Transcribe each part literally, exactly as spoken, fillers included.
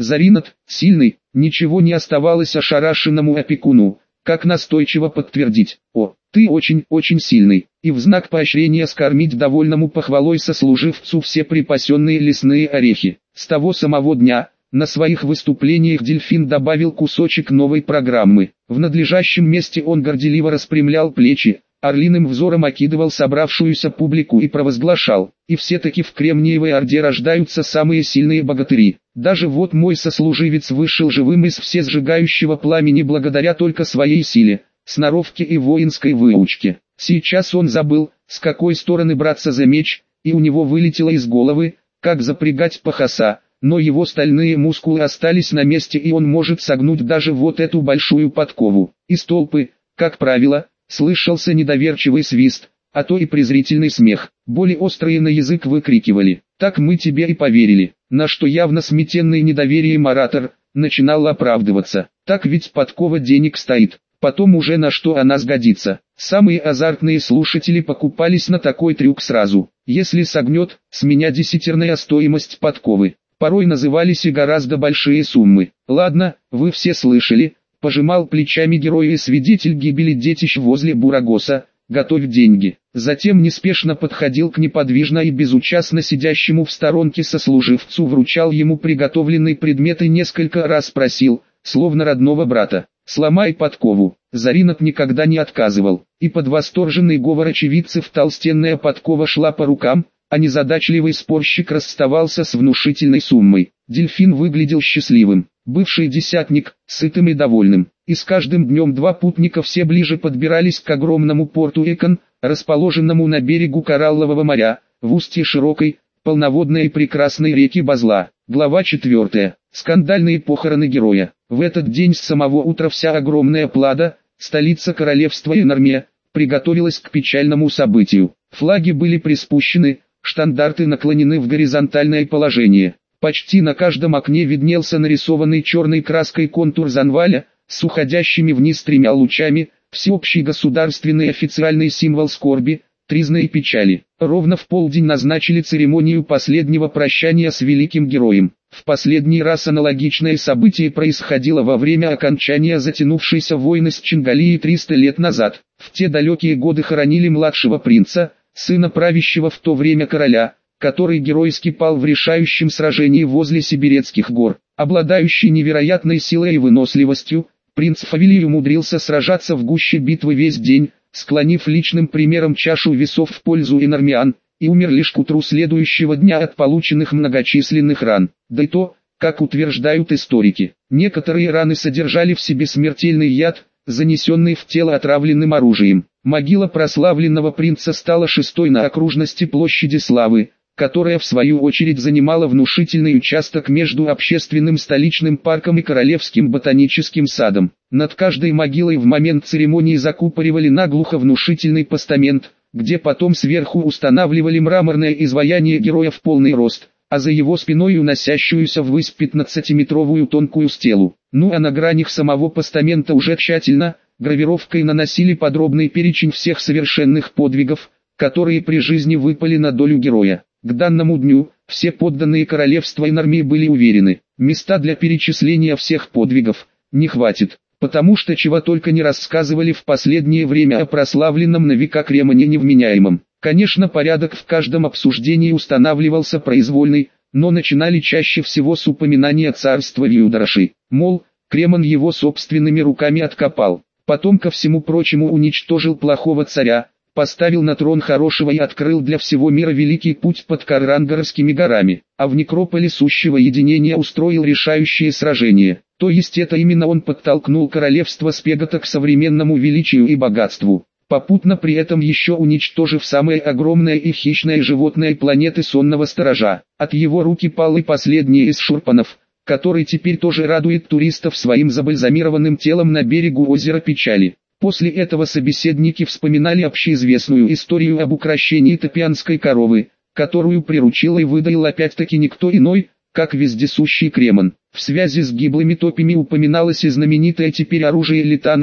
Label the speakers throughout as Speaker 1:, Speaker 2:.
Speaker 1: Заринат, сильный, ничего не оставалось ошарашенному опекуну, как настойчиво подтвердить: «О, ты очень-очень сильный», и в знак поощрения скормить довольному похвалой сослуживцу все припасенные лесные орехи. С того самого дня, на своих выступлениях дельфин добавил кусочек новой программы. В надлежащем месте он горделиво распрямлял плечи, орлиным взором окидывал собравшуюся публику и провозглашал: «И все-таки в Кремниевой Орде рождаются самые сильные богатыри. Даже вот мой сослуживец вышел живым из всесжигающего пламени благодаря только своей силе, сноровке и воинской выучке. Сейчас он забыл, с какой стороны браться за меч, и у него вылетело из головы, как запрягать пахоса, но его стальные мускулы остались на месте, и он может согнуть даже вот эту большую подкову». Из толпы, как правило, слышался недоверчивый свист, а то и презрительный смех. Более острые на язык выкрикивали: «Так мы тебе и поверили», на что явно сметенный недоверием оратор начинал оправдываться: «Так ведь подкова денег стоит, потом уже на что она сгодится». Самые азартные слушатели покупались на такой трюк сразу. Если согнет, с меня десятерная стоимость подковы. Порой назывались и гораздо большие суммы. «Ладно, вы все слышали», — пожимал плечами герой и свидетель гибели детищ возле Бурагоса: «готовь деньги». Затем неспешно подходил к неподвижно и безучастно сидящему в сторонке сослуживцу, вручал ему приготовленный предмет и несколько раз просил, словно родного брата: «Сломай подкову». Заринат никогда не отказывал, и под восторженный говор очевидцев толстенная подкова шла по рукам, а незадачливый спорщик расставался с внушительной суммой. Дельфин выглядел счастливым, бывший десятник, сытым и довольным. И с каждым днем два путника все ближе подбирались к огромному порту Экон, расположенному на берегу Кораллового моря, в устье широкой, полноводной и прекрасной реки Базла. Глава четвертая. Скандальные похороны героя. В этот день с самого утра вся огромная Плада, столица королевства Энармия, приготовилась к печальному событию. Флаги были приспущены, штандарты наклонены в горизонтальное положение. Почти на каждом окне виднелся нарисованный черной краской контур Занваля, с уходящими вниз тремя лучами, всеобщий государственный официальный символ скорби, тризны и печали. Ровно в полдень назначили церемонию последнего прощания с великим героем. В последний раз аналогичное событие происходило во время окончания затянувшейся войны с Чингалией триста лет назад. В те далекие годы хоронили младшего принца, сына правящего в то время короля, который геройски пал в решающем сражении возле Сибирецких гор. Обладающий невероятной силой и выносливостью, принц Фавилий умудрился сражаться в гуще битвы весь день, склонив личным примером чашу весов в пользу энармиан, и умер лишь к утру следующего дня от полученных многочисленных ран. Да и то, как утверждают историки, некоторые раны содержали в себе смертельный яд, занесенный в тело отравленным оружием. Могила прославленного принца стала шестой на окружности площади Славы, которая в свою очередь занимала внушительный участок между общественным столичным парком и королевским ботаническим садом. Над каждой могилой в момент церемонии закупоривали наглухо внушительный постамент, где потом сверху устанавливали мраморное изваяние героя в полный рост, а за его спиной уносящуюся ввысь пятнадцатиметровую тонкую стелу. Ну а на гранях самого постамента уже тщательно, гравировкой наносили подробный перечень всех совершенных подвигов, которые при жизни выпали на долю героя. К данному дню, все подданные королевства Энармии были уверены, места для перечисления всех подвигов не хватит, потому что чего только не рассказывали в последнее время о прославленном на века Кремоне невменяемом. Конечно, порядок в каждом обсуждении устанавливался произвольный, но начинали чаще всего с упоминания царства Юдараши, мол, Кремон его собственными руками откопал, потом ко всему прочему уничтожил плохого царя, поставил на трон хорошего и открыл для всего мира великий путь под Каррангарскими горами, а в некрополе сущего единения устроил решающее сражение. То есть это именно он подтолкнул королевство Спегота к современному величию и богатству, попутно при этом еще уничтожив самое огромное и хищное животное планеты сонного сторожа. От его руки пал и последний из шурпанов, который теперь тоже радует туристов своим забальзамированным телом на берегу озера Печали. После этого собеседники вспоминали общеизвестную историю об укрощении топианской коровы, которую приручил и выдаил опять-таки никто иной, как вездесущий Кремон. В связи с гиблыми топями упоминалось и знаменитое теперь оружие Литанра, в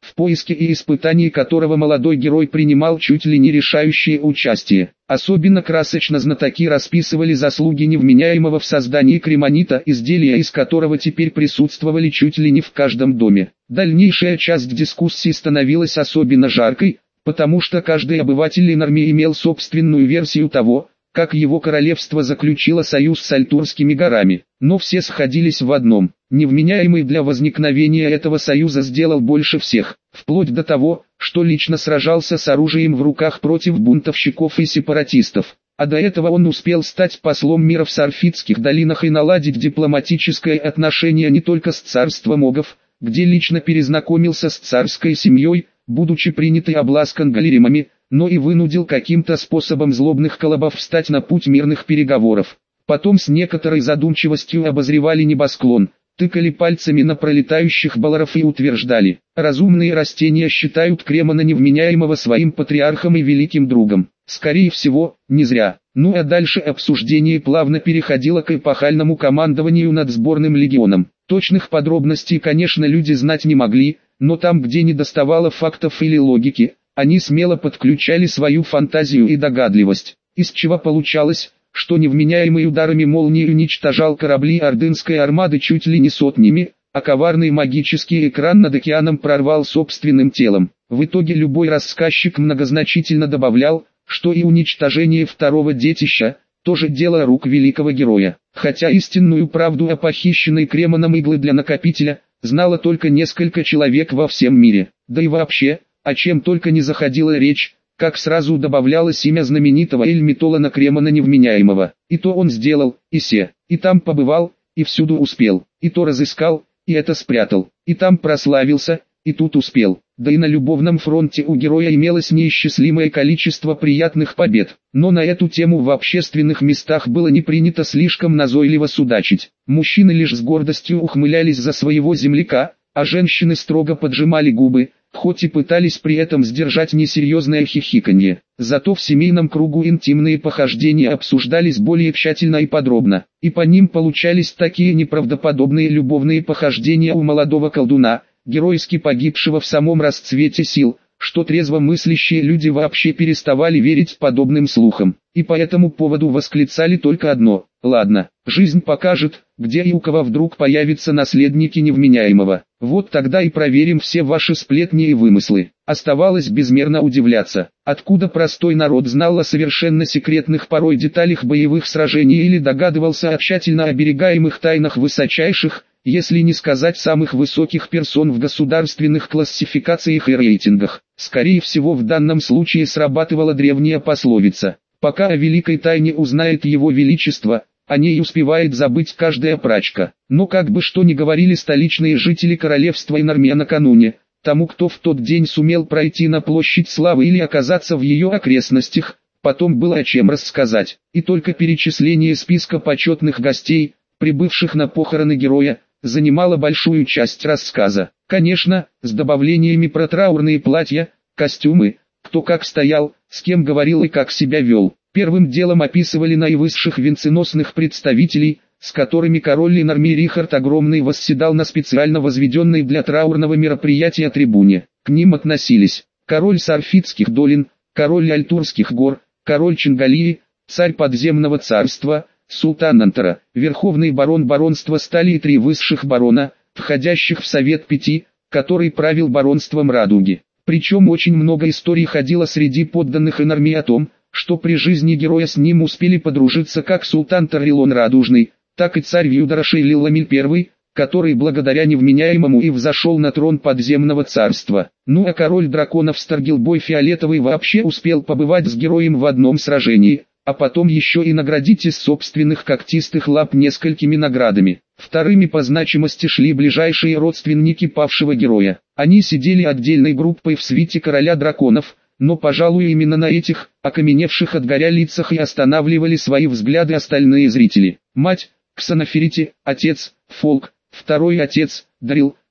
Speaker 1: в поиске и испытании которого молодой герой принимал чуть ли не решающее участие. Особенно красочно знатоки расписывали заслуги невменяемого в создании кремонита, изделия из которого теперь присутствовали чуть ли не в каждом доме. Дальнейшая часть дискуссии становилась особенно жаркой, потому что каждый обыватель Инармии имел собственную версию того, как его королевство заключило союз с Альтурскими горами. Но все сходились в одном: невменяемый для возникновения этого союза сделал больше всех, вплоть до того, что лично сражался с оружием в руках против бунтовщиков и сепаратистов. А до этого он успел стать послом мира в Сарфитских долинах и наладить дипломатическое отношение не только с царством Огов, где лично перезнакомился с царской семьей, будучи принят и обласкан галеремами, но и вынудил каким-то способом злобных колобов встать на путь мирных переговоров. Потом с некоторой задумчивостью обозревали небосклон, тыкали пальцами на пролетающих балларов и утверждали: разумные растения считают Кремона невменяемого своим патриархом и великим другом. Скорее всего, не зря. Ну а дальше обсуждение плавно переходило к эпохальному командованию над сборным легионом. Точных подробностей, конечно, люди знать не могли, но там, где не доставало фактов или логики, они смело подключали свою фантазию и догадливость, из чего получалось, что невменяемый ударами молнии уничтожал корабли ордынской армады чуть ли не сотнями, а коварный магический экран над океаном прорвал собственным телом. В итоге любой рассказчик многозначительно добавлял, что и уничтожение второго детища – тоже дело рук великого героя. Хотя истинную правду о похищенной Кремоном иглы для накопителя знало только несколько человек во всем мире. Да и вообще, о чем только не заходила речь, как сразу добавлялось имя знаменитого Эльмитолана Кремона невменяемого. И то он сделал, и се, и там побывал, и всюду успел, и то разыскал, и это спрятал, и там прославился, и тут успел. Да и на любовном фронте у героя имелось неисчислимое количество приятных побед. Но на эту тему в общественных местах было не принято слишком назойливо судачить. Мужчины лишь с гордостью ухмылялись за своего земляка, а женщины строго поджимали губы, хоть и пытались при этом сдержать несерьезное хихиканье. Зато в семейном кругу интимные похождения обсуждались более тщательно и подробно, и по ним получались такие неправдоподобные любовные похождения у молодого колдуна, героически погибшего в самом расцвете сил, что трезво мыслящие люди вообще переставали верить подобным слухам, и по этому поводу восклицали только одно: ладно, жизнь покажет, где и у кого вдруг появятся наследники невменяемого. Вот тогда и проверим все ваши сплетни и вымыслы. Оставалось безмерно удивляться, откуда простой народ знал о совершенно секретных порой деталях боевых сражений или догадывался о тщательно оберегаемых тайнах высочайших, если не сказать самых высоких персон в государственных классификациях и рейтингах. Скорее всего, в данном случае срабатывала древняя пословица: пока о великой тайне узнает его величество, о ней успевает забыть каждая прачка. Но как бы что ни говорили столичные жители королевства Инармия накануне, тому, кто в тот день сумел пройти на площадь Славы или оказаться в ее окрестностях, потом было о чем рассказать. И только перечисление списка почетных гостей, прибывших на похороны героя, занимала большую часть рассказа. Конечно, с добавлениями про траурные платья, костюмы, кто как стоял, с кем говорил и как себя вел. Первым делом описывали наивысших венценосных представителей, с которыми король Инармии Рихард Огромный восседал на специально возведенной для траурного мероприятия трибуне. К ним относились король Сарфитских долин, король Альтурских гор, король Чингалии, царь подземного царства, султан Антара, верховный барон баронства Стали и три высших барона, входящих в Совет Пяти, который правил баронством Радуги. Причем очень много историй ходило среди подданных Инармии о том, что при жизни героя с ним успели подружиться как султан Тарилон Радужный, так и царь Вьюдарашей Лиламиль Первый, который благодаря невменяемому и взошел на трон подземного царства. Ну а король драконов Старгилбой Фиолетовый вообще успел побывать с героем в одном сражении, а потом еще и наградить из собственных когтистых лап несколькими наградами. Вторыми по значимости шли ближайшие родственники павшего героя. Они сидели отдельной группой в свите короля драконов, но, пожалуй, именно на этих, окаменевших от горя лицах и останавливали свои взгляды остальные зрители. Мать, Ксаноферити, отец, Фолк, второй отец, Дарил,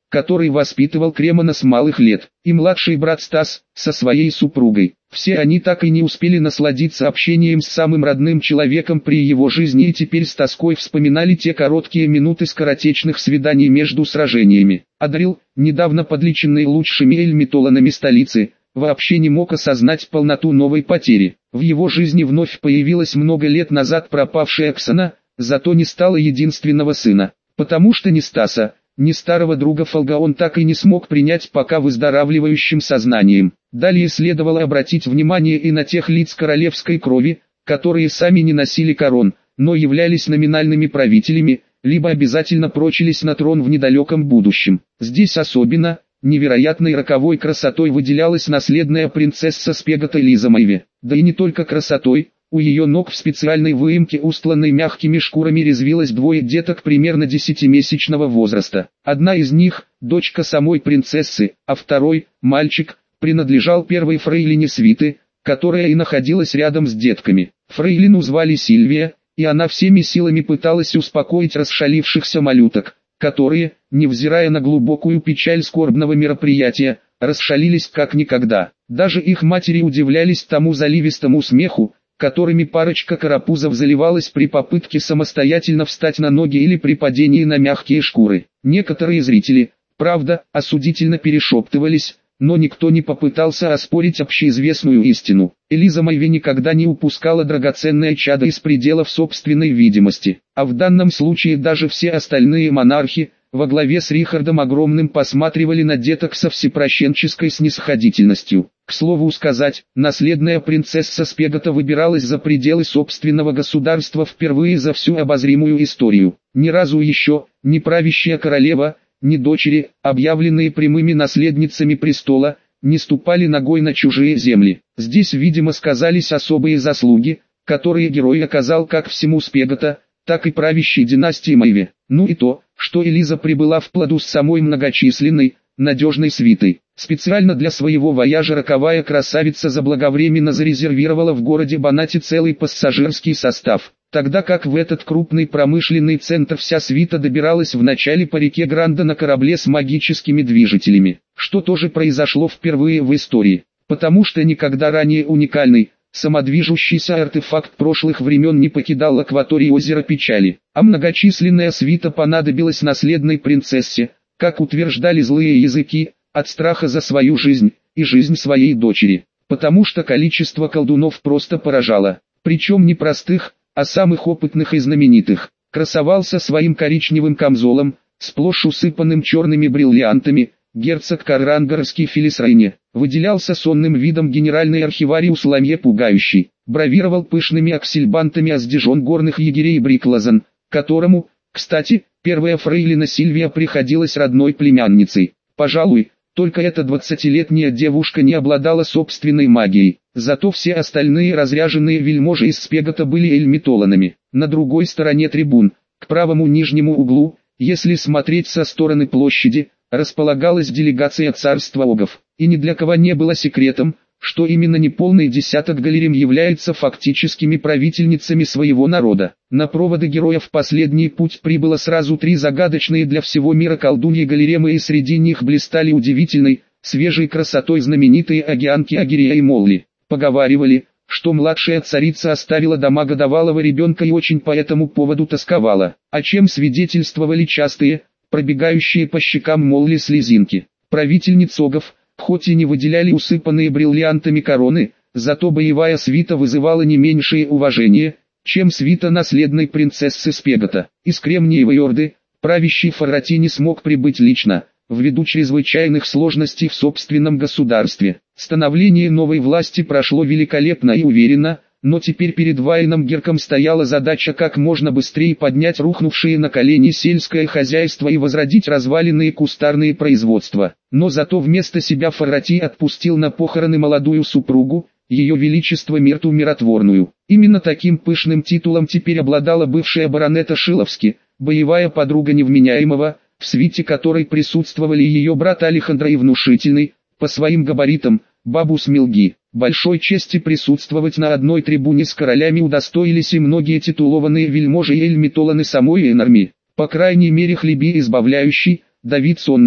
Speaker 1: который воспитывал Кремона с малых лет, и младший брат Стас, со своей супругой. Все они так и не успели насладиться общением с самым родным человеком при его жизни и теперь с тоской вспоминали те короткие минуты скоротечных свиданий между сражениями. Адрил, недавно подлеченный лучшими эльмитоланами столицы, вообще не мог осознать полноту новой потери. В его жизни вновь появилась много лет назад пропавшая Ксана, зато не стало единственного сына, потому что ни Стаса, ни старого друга Фолга он так и не смог принять пока выздоравливающим сознанием. Далее следовало обратить внимание и на тех лиц королевской крови, которые сами не носили корон, но являлись номинальными правителями, либо обязательно прочились на трон в недалеком будущем. Здесь особенно, невероятной роковой красотой выделялась наследная принцесса Спегата Элиза Мэйви. Да и не только красотой. У ее ног в специальной выемке, устланной мягкими шкурами, резвилось двое деток примерно десятимесячного возраста. Одна из них – дочка самой принцессы, а второй – мальчик, принадлежал первой фрейлине свиты, которая и находилась рядом с детками. Фрейлину звали Сильвия, и она всеми силами пыталась успокоить расшалившихся малюток, которые, невзирая на глубокую печаль скорбного мероприятия, расшалились как никогда. Даже их матери удивлялись тому заливистому смеху, которыми парочка карапузов заливалась при попытке самостоятельно встать на ноги или при падении на мягкие шкуры. Некоторые зрители, правда, осудительно перешептывались, но никто не попытался оспорить общеизвестную истину. Элиза Мэйви никогда не упускала драгоценное чадо из пределов собственной видимости, а в данном случае даже все остальные монархи, во главе с Рихардом Огромным, посматривали на деток со всепрощенческой снисходительностью. К слову сказать, наследная принцесса Спегата выбиралась за пределы собственного государства впервые за всю обозримую историю. Ни разу еще, ни правящая королева, ни дочери, объявленные прямыми наследницами престола, не ступали ногой на чужие земли. Здесь, видимо, сказались особые заслуги, которые герой оказал как всему Спегата, так и правящей династии Мэйви. Ну и то, что Элиза прибыла в Пладу с самой многочисленной, надежной свитой. Специально для своего вояжа роковая красавица заблаговременно зарезервировала в городе Банате целый пассажирский состав, тогда как в этот крупный промышленный центр вся свита добиралась вначале по реке Гранда на корабле с магическими движителями, что тоже произошло впервые в истории, потому что никогда ранее уникальный, самодвижущийся артефакт прошлых времен не покидал акватории озера Печали, а многочисленная свита понадобилась наследной принцессе, как утверждали злые языки, от страха за свою жизнь и жизнь своей дочери, потому что количество колдунов просто поражало, причем не простых, а самых опытных и знаменитых. Красовался своим коричневым камзолом, сплошь усыпанным черными бриллиантами, герцог Каррангарский Филис Рейне, выделялся сонным видом генеральный архивариус Ламье Пугающий, бравировал пышными аксельбантами аздижон горных егерей Бриклазан, которому, кстати, первая фрейлина Сильвия приходилась родной племянницей. Пожалуй, только эта двадцатилетняя девушка не обладала собственной магией, зато все остальные разряженные вельможи из Спегата были эльмитоланами. На другой стороне трибун, к правому нижнему углу, если смотреть со стороны площади, располагалась делегация царства Огов, и ни для кого не было секретом, что именно неполный десяток галерем являются фактическими правительницами своего народа. На проводы героя в последний путь прибыло сразу три загадочные для всего мира колдуньи галеремы, и среди них блистали удивительной, свежей красотой знаменитые агианки Агирия и Молли. Поговаривали, что младшая царица оставила дома годовалого ребенка и очень по этому поводу тосковала, о чем свидетельствовали частые, пробегающие по щекам Молли слезинки. Правительниц Огов, хоть и не выделяли усыпанные бриллиантами короны, зато боевая свита вызывала не меньшее уважение, чем свита наследной принцессы Спегата. Из Кремниевой Орды, правящий Фарати не смог прибыть лично, ввиду чрезвычайных сложностей в собственном государстве. Становление новой власти прошло великолепно и уверенно, но теперь перед Вайном Герком стояла задача как можно быстрее поднять рухнувшие на колени сельское хозяйство и возродить разваленные кустарные производства. Но зато вместо себя Фарати отпустил на похороны молодую супругу, ее величество Мирту Миротворную. Именно таким пышным титулом теперь обладала бывшая баронета Шиловски, боевая подруга невменяемого, в свите которой присутствовали ее брат Алехандро и внушительный, по своим габаритам, Бабус Милги. Большой чести присутствовать на одной трибуне с королями удостоились и многие титулованные вельможи и эльмитоланы самой Энарми. По крайней мере Хлеби Избавляющий, Давид Сонный,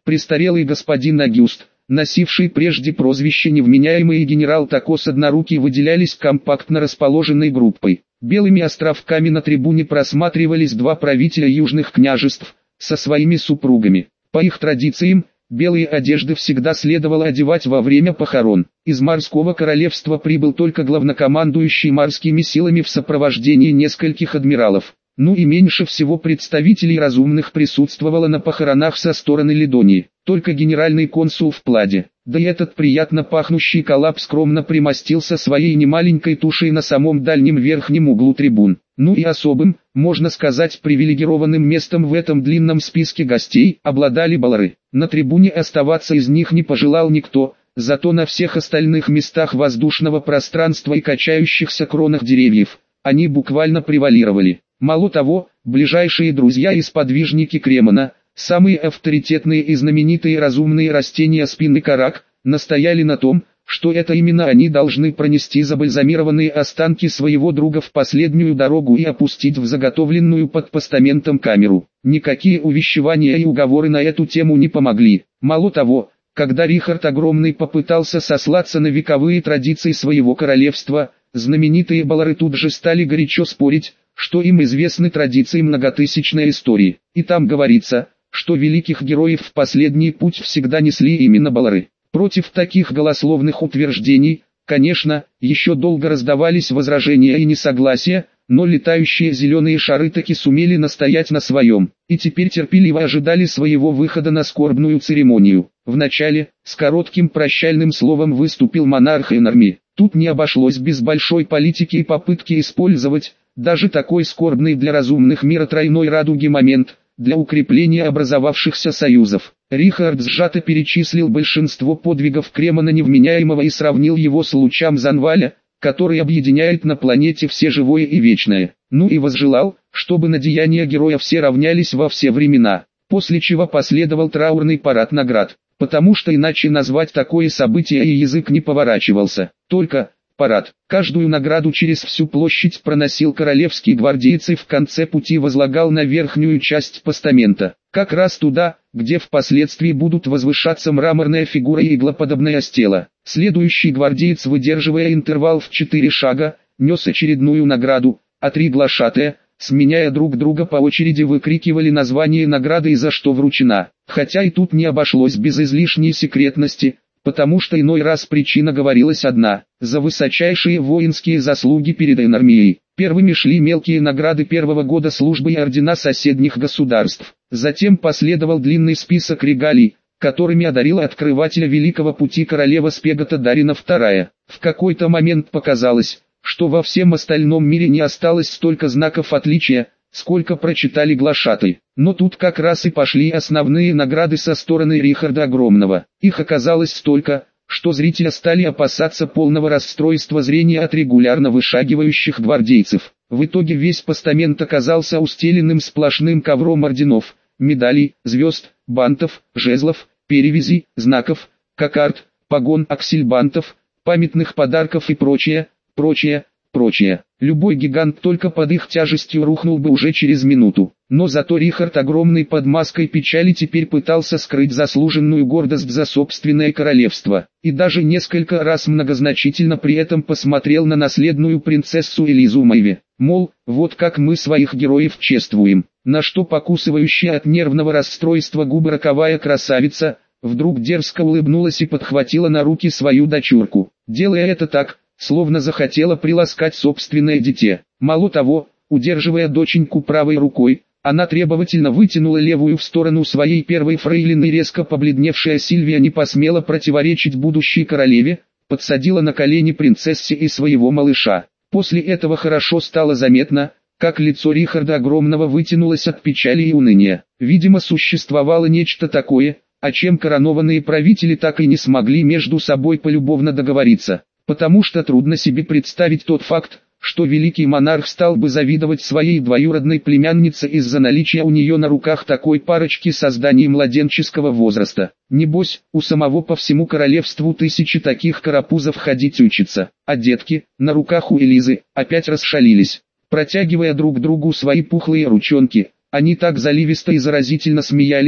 Speaker 1: Престарелый господин Агюст, носивший прежде прозвище невменяемый генерал Такос Однорукий, выделялись компактно расположенной группой. Белыми островками на трибуне просматривались два правителя южных княжеств со своими супругами. По их традициям, белые одежды всегда следовало одевать во время похорон. Из морского королевства прибыл только главнокомандующий морскими силами в сопровождении нескольких адмиралов. Ну и меньше всего представителей разумных присутствовало на похоронах со стороны Лидонии. Только генеральный консул в Пладе, да и этот приятно пахнущий коллап скромно примостился своей немаленькой тушей на самом дальнем верхнем углу трибун. Ну и особым, можно сказать, привилегированным местом в этом длинном списке гостей обладали баллары. На трибуне оставаться из них не пожелал никто, зато на всех остальных местах воздушного пространства и качающихся кронах деревьев они буквально превалировали. Мало того, ближайшие друзья и сподвижники Кремона, самые авторитетные и знаменитые разумные растения спины карак, настояли на том, что это именно они должны пронести забальзамированные останки своего друга в последнюю дорогу и опустить в заготовленную под постаментом камеру. Никакие увещевания и уговоры на эту тему не помогли. Мало того, когда Рихард Огромный попытался сослаться на вековые традиции своего королевства, знаменитые баллары тут же стали горячо спорить, что им известны традиции многотысячной истории. И там говорится, что великих героев в последний путь всегда несли именно баллары. Против таких голословных утверждений, конечно, еще долго раздавались возражения и несогласия, но летающие зеленые шары таки сумели настоять на своем, и теперь терпеливо ожидали своего выхода на скорбную церемонию. Вначале, с коротким прощальным словом выступил монарх Энарми. Тут не обошлось без большой политики и попытки использовать даже такой скорбный для разумных мира тройной радуги момент для укрепления образовавшихся союзов. Рихард сжато перечислил большинство подвигов Кремона Невменяемого и сравнил его с лучом Занваля, который объединяет на планете все живое и вечное. Ну и возжелал, чтобы на деяния героя все равнялись во все времена. После чего последовал траурный парад наград, потому что иначе назвать такое событие и язык не поворачивался. Только парад. Каждую награду через всю площадь проносил королевский гвардеец и в конце пути возлагал на верхнюю часть постамента, как раз туда, где впоследствии будут возвышаться мраморная фигура и иглоподобная стела. Следующий гвардеец, выдерживая интервал в четыре шага, нес очередную награду, а три глашатая, сменяя друг друга по очереди, выкрикивали название награды и за что вручена. Хотя и тут не обошлось без излишней секретности, потому что иной раз причина говорилась одна – за высочайшие воинские заслуги перед Энармией. Первыми шли мелкие награды первого года службы и ордена соседних государств. Затем последовал длинный список регалий, которыми одарила открывателя Великого Пути королева Спегота Дарина вторая. В какой-то момент показалось, что во всем остальном мире не осталось столько знаков отличия, сколько прочитали глашатай. Но тут как раз и пошли основные награды со стороны Рихарда Огромного. Их оказалось столько, что зрители стали опасаться полного расстройства зрения от регулярно вышагивающих гвардейцев. В итоге весь постамент оказался устеленным сплошным ковром орденов, медалей, звезд, бантов, жезлов, перевязей, знаков, кокард, погон, аксельбантов, памятных подарков и прочее, прочее, прочее. Любой гигант только под их тяжестью рухнул бы уже через минуту. Но зато Рихард Огромный под маской печали теперь пытался скрыть заслуженную гордость за собственное королевство. И даже несколько раз многозначительно при этом посмотрел на наследную принцессу Элизу Мэйви. Мол, вот как мы своих героев чествуем. На что покусывающая от нервного расстройства губы роковая красавица вдруг дерзко улыбнулась и подхватила на руки свою дочурку. Делая это так, словно захотела приласкать собственное дитя. Мало того, удерживая доченьку правой рукой, она требовательно вытянула левую в сторону своей первой фрейлины. Резко побледневшая Сильвия не посмела противоречить будущей королеве, подсадила на колени принцессе и своего малыша. После этого хорошо стало заметно, как лицо Рихарда Огромного вытянулось от печали и уныния. Видимо, существовало нечто такое, о чем коронованные правители так и не смогли между собой полюбовно договориться. Потому что трудно себе представить тот факт, что великий монарх стал бы завидовать своей двоюродной племяннице из-за наличия у нее на руках такой парочки созданий младенческого возраста. Небось, у самого по всему королевству тысячи таких карапузов ходить учатся, а детки, на руках у Элизы, опять расшалились. Протягивая друг другу свои пухлые ручонки, они так заливисто и заразительно смеялись,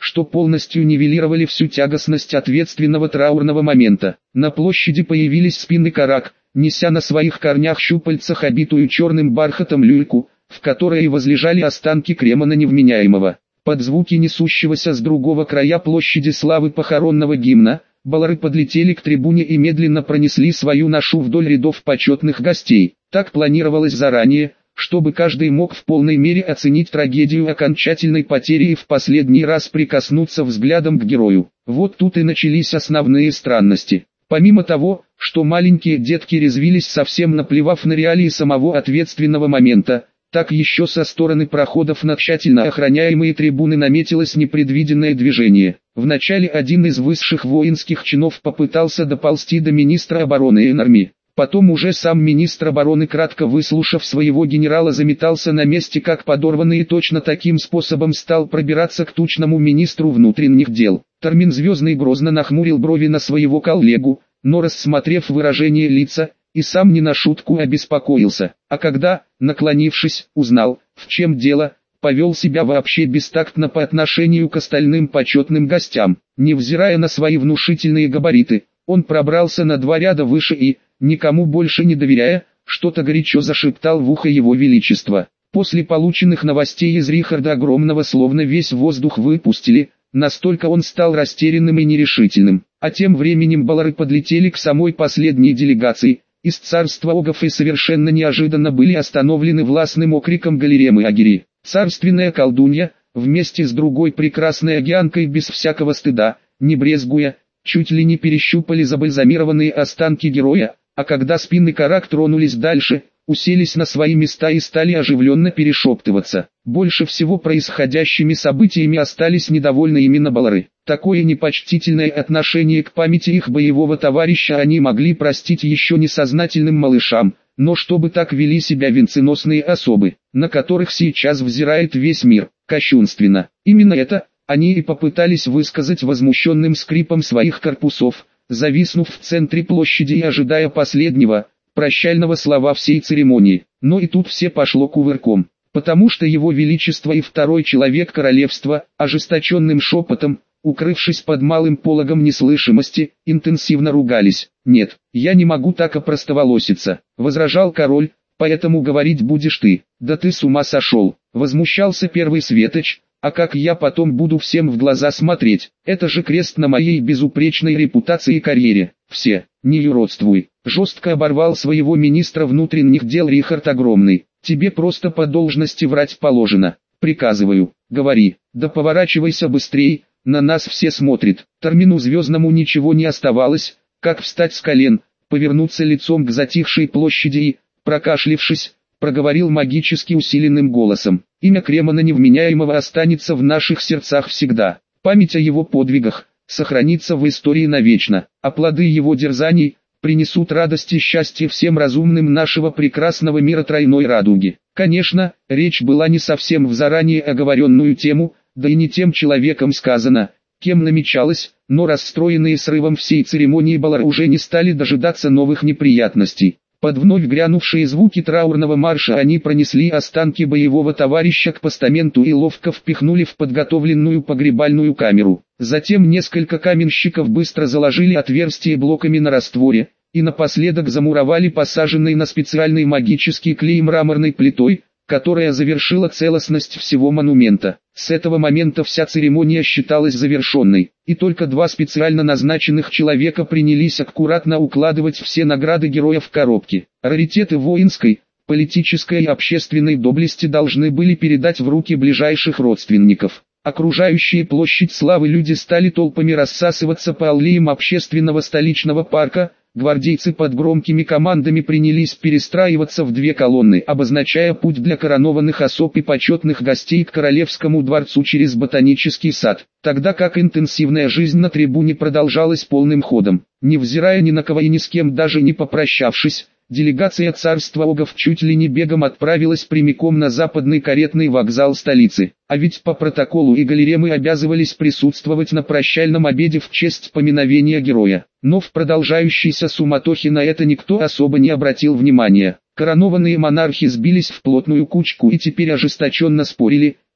Speaker 1: что полностью нивелировали всю тягостность ответственного траурного момента. На площади появились спины карак, неся на своих корнях-щупальцах обитую черным бархатом люльку, в которой возлежали останки Кремона Невменяемого. Под звуки несущегося с другого края площади славы похоронного гимна, балары подлетели к трибуне и медленно пронесли свою ношу вдоль рядов почетных гостей. Так планировалось заранее, чтобы каждый мог в полной мере оценить трагедию окончательной потери и в последний раз прикоснуться взглядом к герою. Вот тут и начались основные странности. Помимо того, что маленькие детки резвились, совсем наплевав на реалии самого ответственного момента, так еще со стороны проходов на тщательно охраняемые трибуны наметилось непредвиденное движение. Вначале один из высших воинских чинов попытался доползти до министра обороны Энарми. Потом уже сам министр обороны, кратко выслушав своего генерала, заметался на месте как подорванный и точно таким способом стал пробираться к тучному министру внутренних дел. Тармин Звездный грозно нахмурил брови на своего коллегу, но, рассмотрев выражение лица, и сам не на шутку обеспокоился. А когда, наклонившись, узнал, в чем дело, повел себя вообще бестактно по отношению к остальным почетным гостям. Невзирая на свои внушительные габариты, он пробрался на два ряда выше и, никому больше не доверяя, что-то горячо зашептал в ухо его величества. После полученных новостей из Рихарда Огромного словно весь воздух выпустили, настолько он стал растерянным и нерешительным. А тем временем балары подлетели к самой последней делегации. Из царства огов и совершенно неожиданно были остановлены властным окриком Галеремы Агири. Царственная колдунья, вместе с другой прекрасной агианкой без всякого стыда, не брезгуя, чуть ли не перещупали забальзамированные останки героя, а когда спины карак тронулись дальше, уселись на свои места и стали оживленно перешептываться. Больше всего происходящими событиями остались недовольны именно балары. Такое непочтительное отношение к памяти их боевого товарища они могли простить еще несознательным малышам, но чтобы так вели себя венценосные особы, на которых сейчас взирает весь мир, кощунственно. Именно это они и попытались высказать возмущенным скрипом своих корпусов, зависнув в центре площади и ожидая последнего, прощального слова всей церемонии. Но и тут все пошло кувырком, потому что его величество и второй человек королевства, ожесточенным шепотом, укрывшись под малым пологом неслышимости, интенсивно ругались. «Нет, я не могу так опростоволоситься», — возражал король, «поэтому говорить будешь ты». «Да ты с ума сошел», — возмущался первый светоч, «а как я потом буду всем в глаза смотреть? Это же крест на моей безупречной репутации и карьере». «Все, не юродствуй», — жестко оборвал своего министра внутренних дел Рихард Огромный. «Тебе просто по должности врать положено. Приказываю, говори, да поворачивайся быстрей, на нас все смотрят». Тармину Звездному ничего не оставалось, как встать с колен, повернуться лицом к затихшей площади и, прокашлившись, проговорил магически усиленным голосом: «Имя Кремона Невменяемого останется в наших сердцах всегда. Память о его подвигах сохранится в истории навечно, а плоды его дерзаний принесут радость и счастье всем разумным нашего прекрасного мира тройной радуги». Конечно, речь была не совсем в заранее оговоренную тему, да и не тем человеком сказано, кем намечалось, но расстроенные срывом всей церемонии балары уже не стали дожидаться новых неприятностей. Под вновь грянувшие звуки траурного марша они пронесли останки боевого товарища к постаменту и ловко впихнули в подготовленную погребальную камеру. Затем несколько каменщиков быстро заложили отверстия блоками на растворе, и напоследок замуровали посаженной на специальный магический клей мраморной плитой, которая завершила целостность всего монумента. С этого момента вся церемония считалась завершенной, и только два специально назначенных человека принялись аккуратно укладывать все награды героя в коробки. Раритеты воинской, политической и общественной доблести должны были передать в руки ближайших родственников. Окружающие площадь славы люди стали толпами рассасываться по аллеям общественного столичного парка. Гвардейцы под громкими командами принялись перестраиваться в две колонны, обозначая путь для коронованных особ и почетных гостей к Королевскому дворцу через Ботанический сад, тогда как интенсивная жизнь на трибуне продолжалась полным ходом. Невзирая ни на кого и ни с кем, даже не попрощавшись, делегация царства огов чуть ли не бегом отправилась прямиком на западный каретный вокзал столицы. А ведь по протоколу и галеремы обязывались присутствовать на прощальном обеде в честь поминовения героя. Но в продолжающейся суматохе на это никто особо не обратил внимания. Коронованные монархи сбились в плотную кучку и теперь ожесточенно спорили,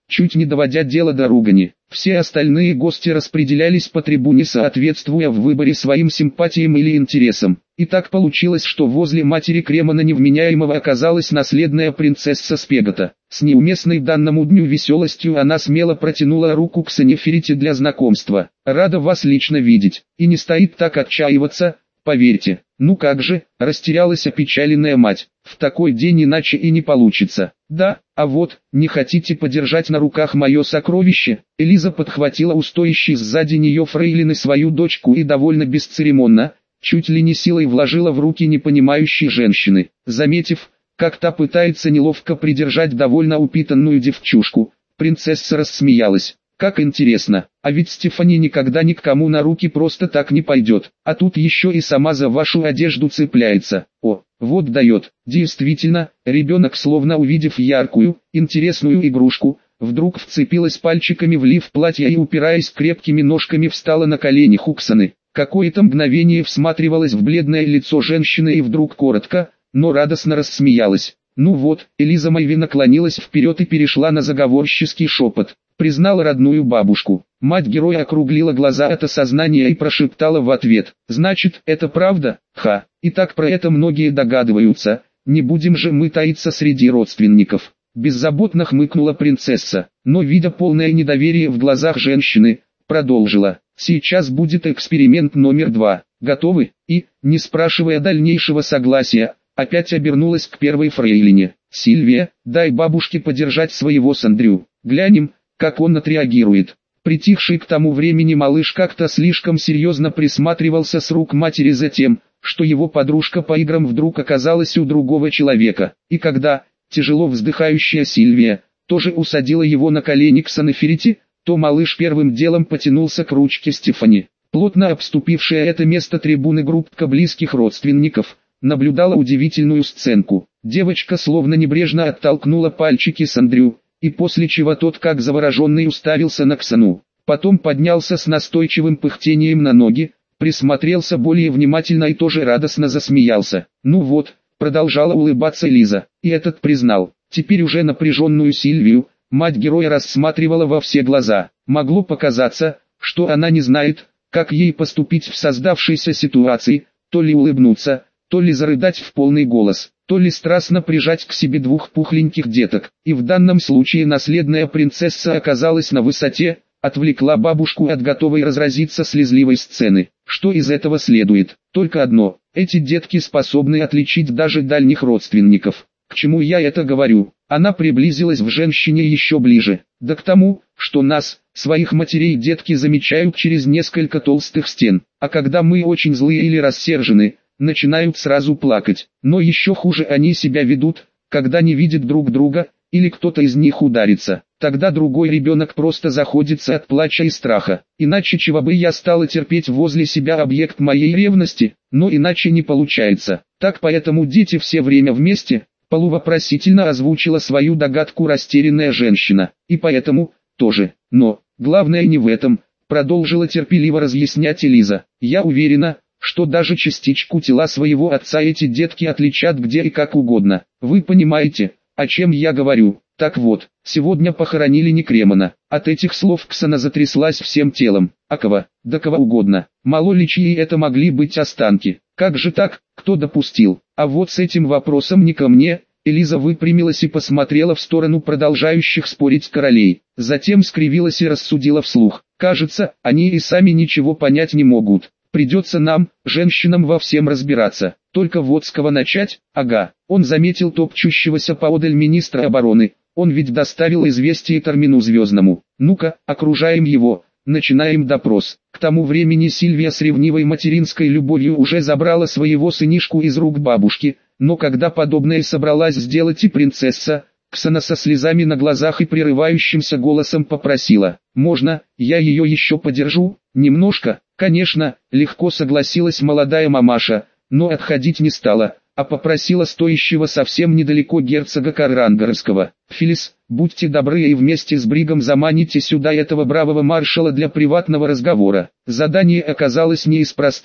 Speaker 1: чуть не доводя дело до ругани. Все остальные гости распределялись по трибуне, соответствуя в выборе своим симпатиям или интересам. И так получилось, что возле матери Кремона невменяемого оказалась наследная принцесса Спегота. С неуместной данному дню веселостью она смело протянула руку к Сенеферите для знакомства. «Рада вас лично видеть, и не стоит так отчаиваться, поверьте». «Ну как же», — растерялась опечаленная мать, — «в такой день иначе и не получится». «Да, а вот, не хотите подержать на руках мое сокровище?» Элиза подхватила у стоящей сзади нее фрейлины свою дочку и довольно бесцеремонно, чуть ли не силой вложила в руки непонимающей женщины. Заметив, как та пытается неловко придержать довольно упитанную девчушку, принцесса рассмеялась. «Как интересно, а ведь Стефани никогда ни к кому на руки просто так не пойдет, а тут еще и сама за вашу одежду цепляется. О, вот дает». Действительно, ребенок, словно увидев яркую, интересную игрушку, вдруг вцепилась пальчиками в лиф платья и, упираясь крепкими ножками, встала на колени Хуксаны. Какое-то мгновение всматривалась в бледное лицо женщины и вдруг коротко, но радостно рассмеялась. «Ну вот», Элиза Майви наклонилась вперед и перешла на заговорческий шепот. Признала родную бабушку. Мать героя округлила глаза от осознания и прошептала в ответ: «Значит, это правда? Ха, и так про это многие догадываются, не будем же мы таиться среди родственников». Беззаботно хмыкнула принцесса, но, видя полное недоверие в глазах женщины, продолжила: «Сейчас будет эксперимент номер два. Готовы?» И, не спрашивая дальнейшего согласия, опять обернулась к первой фрейлине. «Сильвия, дай бабушке подержать своего Сандрю. Глянем, как он отреагирует». Притихший к тому времени малыш как-то слишком серьезно присматривался с рук матери за тем, что его подружка по играм вдруг оказалась у другого человека. И когда, тяжело вздыхающая Сильвия, тоже усадила его на колени к Сенеферите, то малыш первым делом потянулся к ручке Стефани. Плотно обступившая это место трибуны группка близких родственников наблюдала удивительную сценку. Девочка словно небрежно оттолкнула пальчики Сандрю, и после чего тот как завороженный уставился на Ксану. Потом поднялся с настойчивым пыхтением на ноги, присмотрелся более внимательно и тоже радостно засмеялся. «Ну вот», продолжала улыбаться Лиза, и этот признал. Теперь уже напряженную Сильвию мать героя рассматривала во все глаза. Могло показаться, что она не знает, как ей поступить в создавшейся ситуации, то ли улыбнуться, то ли зарыдать в полный голос, то ли страстно прижать к себе двух пухленьких деток. И в данном случае наследная принцесса оказалась на высоте, отвлекла бабушку от готовой разразиться слезливой сцены. Что из этого следует? Только одно: эти детки способны отличить даже дальних родственников. К чему я это говорю? Она приблизилась в женщине еще ближе. Да к тому, что нас, своих матерей, детки замечают через несколько толстых стен, а когда мы очень злые или рассержены, начинают сразу плакать. Но еще хуже они себя ведут, когда не видят друг друга, или кто-то из них ударится. Тогда другой ребенок просто заходится от плача и страха. Иначе чего бы я стала терпеть возле себя объект моей ревности, но иначе не получается. Так поэтому дети все время вместе, полувопросительно озвучила свою догадку растерянная женщина. И поэтому, тоже, но, главное не в этом, продолжила терпеливо разъяснять Элиза. Я уверена, что даже частичку тела своего отца эти детки отличат где и как угодно. Вы понимаете, о чем я говорю? Так вот, сегодня похоронили не Кремона. От этих слов Ксана затряслась всем телом. А кого? Да кого угодно. Мало ли чьи это могли быть останки. Как же так? Кто допустил? А вот с этим вопросом не ко мне. Элиза выпрямилась и посмотрела в сторону продолжающих спорить королей. Затем скривилась и рассудила вслух. Кажется, они и сами ничего понять не могут. Придется нам, женщинам, во всем разбираться. Только вот с кого начать? Ага, он заметил топчущегося поодаль министра обороны. Он ведь доставил известие Тармину Звездному. Ну-ка, окружаем его, начинаем допрос. К тому времени Сильвия с ревнивой материнской любовью уже забрала своего сынишку из рук бабушки, но когда подобное собралась сделать и принцесса, Ксана со слезами на глазах и прерывающимся голосом попросила: «Можно, я ее еще подержу?» «Немножко, конечно», легко согласилась молодая мамаша, но отходить не стала, а попросила стоящего совсем недалеко герцога Каррангарского: «Филис, будьте добры и вместе с Бригом заманите сюда этого бравого маршала для приватного разговора». Задание оказалось не из простых,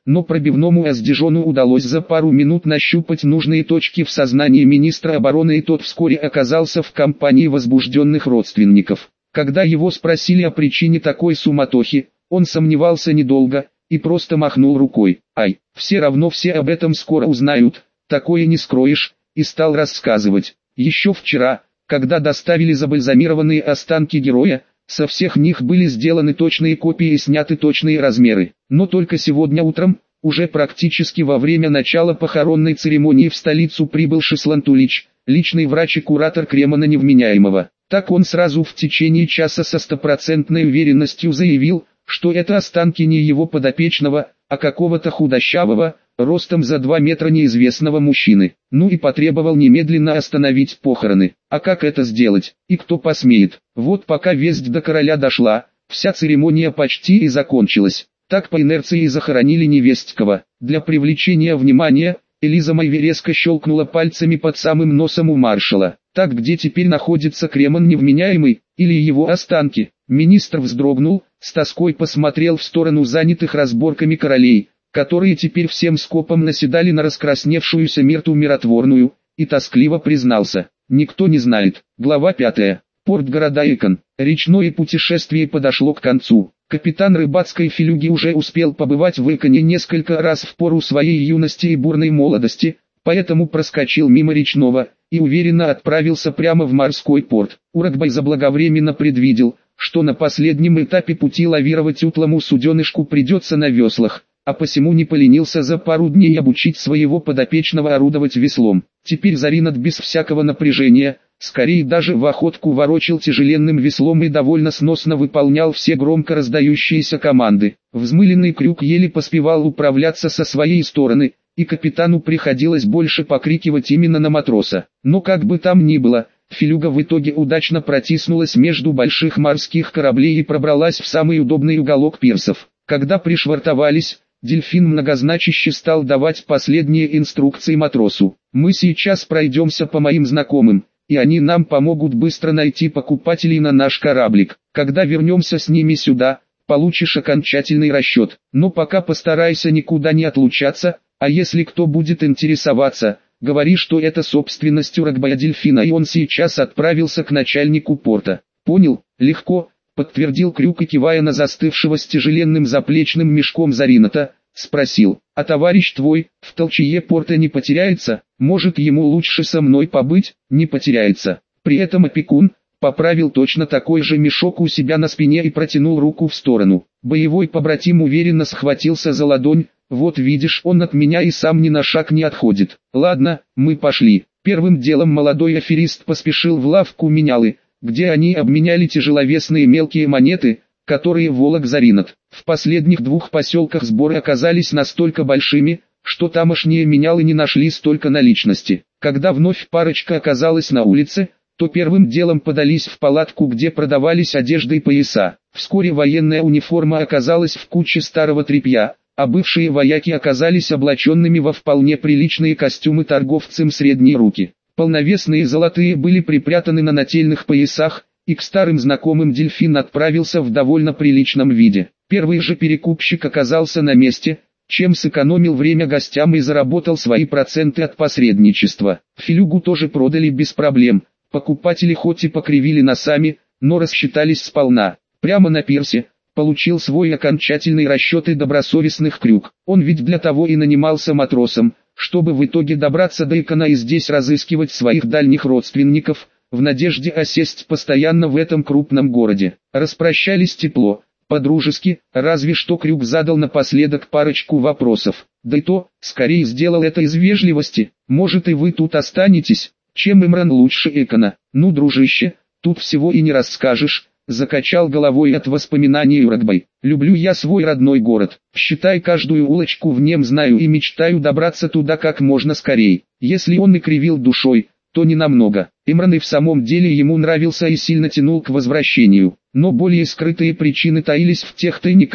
Speaker 1: но пробивному Аздижону удалось за пару минут нащупать нужные точки в сознании министра обороны, и тот вскоре оказался в компании возбужденных родственников. Когда его спросили о причине такой суматохи, он сомневался недолго и просто махнул рукой. «Ай, все равно все об этом скоро узнают, такое не скроешь», и стал рассказывать. Еще вчера, когда доставили забальзамированные останки героя, со всех них были сделаны точные копии и сняты точные размеры. Но только сегодня утром, уже практически во время начала похоронной церемонии, в столицу прибыл Шислан Тулич, личный врач и куратор Кремана Невменяемого. Так он сразу в течение часа со стопроцентной уверенностью заявил, что это останки не его подопечного, а какого-то худощавого, ростом за два метра неизвестного мужчины. Ну и потребовал немедленно остановить похороны. А как это сделать, и кто посмеет? Вот пока весть до короля дошла, вся церемония почти и закончилась. Так по инерции захоронили невесткова. Для привлечения внимания, Элиза Майви резко щелкнула пальцами под самым носом у маршала. Так, где теперь находится Креман Невменяемый, или его останки? Министр вздрогнул, с тоской посмотрел в сторону занятых разборками королей, которые теперь всем скопом наседали на раскрасневшуюся Мирту Миротворную, и тоскливо признался: никто не знает. Глава пятая. Порт города Экон. Речное путешествие подошло к концу. Капитан рыбацкой филюги уже успел побывать в Эконе несколько раз в пору своей юности и бурной молодости, поэтому проскочил мимо речного и уверенно отправился прямо в морской порт. Урагбай заблаговременно предвидел, что на последнем этапе пути лавировать утлому суденышку придется на веслах, а посему не поленился за пару дней обучить своего подопечного орудовать веслом. Теперь Заринат без всякого напряжения, скорее даже в охотку ворочил тяжеленным веслом и довольно сносно выполнял все громко раздающиеся команды. Взмыленный крюк еле поспевал управляться со своей стороны, и капитану приходилось больше покрикивать именно на матроса. Но как бы там ни было, филюга в итоге удачно протиснулась между больших морских кораблей и пробралась в самый удобный уголок пирсов. Когда пришвартовались, дельфин многозначище стал давать последние инструкции матросу. «Мы сейчас пройдемся по моим знакомым, и они нам помогут быстро найти покупателей на наш кораблик. Когда вернемся с ними сюда, получишь окончательный расчет. Но пока постарайся никуда не отлучаться, а если кто будет интересоваться, говори, что это собственность Урагбая дельфина, и он сейчас отправился к начальнику порта». «Понял, легко», — подтвердил Крюк и, кивая на застывшего с тяжеленным заплечным мешком Зарината, спросил: «А товарищ твой, в толчее порта не потеряется? Может, ему лучше со мной побыть?» «Не потеряется». При этом опекун поправил точно такой же мешок у себя на спине и протянул руку в сторону. Боевой побратим уверенно схватился за ладонь. «Вот видишь, он от меня и сам ни на шаг не отходит. Ладно, мы пошли». Первым делом молодой аферист поспешил в лавку менялы, где они обменяли тяжеловесные мелкие монеты, которые волок Заринат. В последних двух поселках сборы оказались настолько большими, что тамошние менялы не нашли столько наличности. Когда вновь парочка оказалась на улице, то первым делом подались в палатку, где продавались одежда и пояса. Вскоре военная униформа оказалась в куче старого тряпья, а бывшие вояки оказались облаченными во вполне приличные костюмы торговцам средней руки. Полновесные золотые были припрятаны на нательных поясах, и к старым знакомым дельфин отправился в довольно приличном виде. Первый же перекупщик оказался на месте, чем сэкономил время гостям и заработал свои проценты от посредничества. Филюгу тоже продали без проблем, покупатели хоть и покривили носами, но рассчитались сполна. Прямо на пирсе получил свой окончательный расчет и добросовестных Крюк. Он ведь для того и нанимался матросом, чтобы в итоге добраться до Экона и здесь разыскивать своих дальних родственников, в надежде осесть постоянно в этом крупном городе. Распрощались тепло, по-дружески, разве что Крюк задал напоследок парочку вопросов. Да и то, скорее сделал это из вежливости. «Может, и вы тут останетесь? Чем Имран лучше Экона?» «Ну, дружище, тут всего и не расскажешь», — закачал головой от воспоминаний Урагбай. «Люблю я свой родной город. Считай, каждую улочку в нем знаю и мечтаю добраться туда как можно скорей». Если он и кривил душой, то не намного. Имран и в самом деле ему нравился и сильно тянул к возвращению. Но более скрытые причины таились в тех тайниках,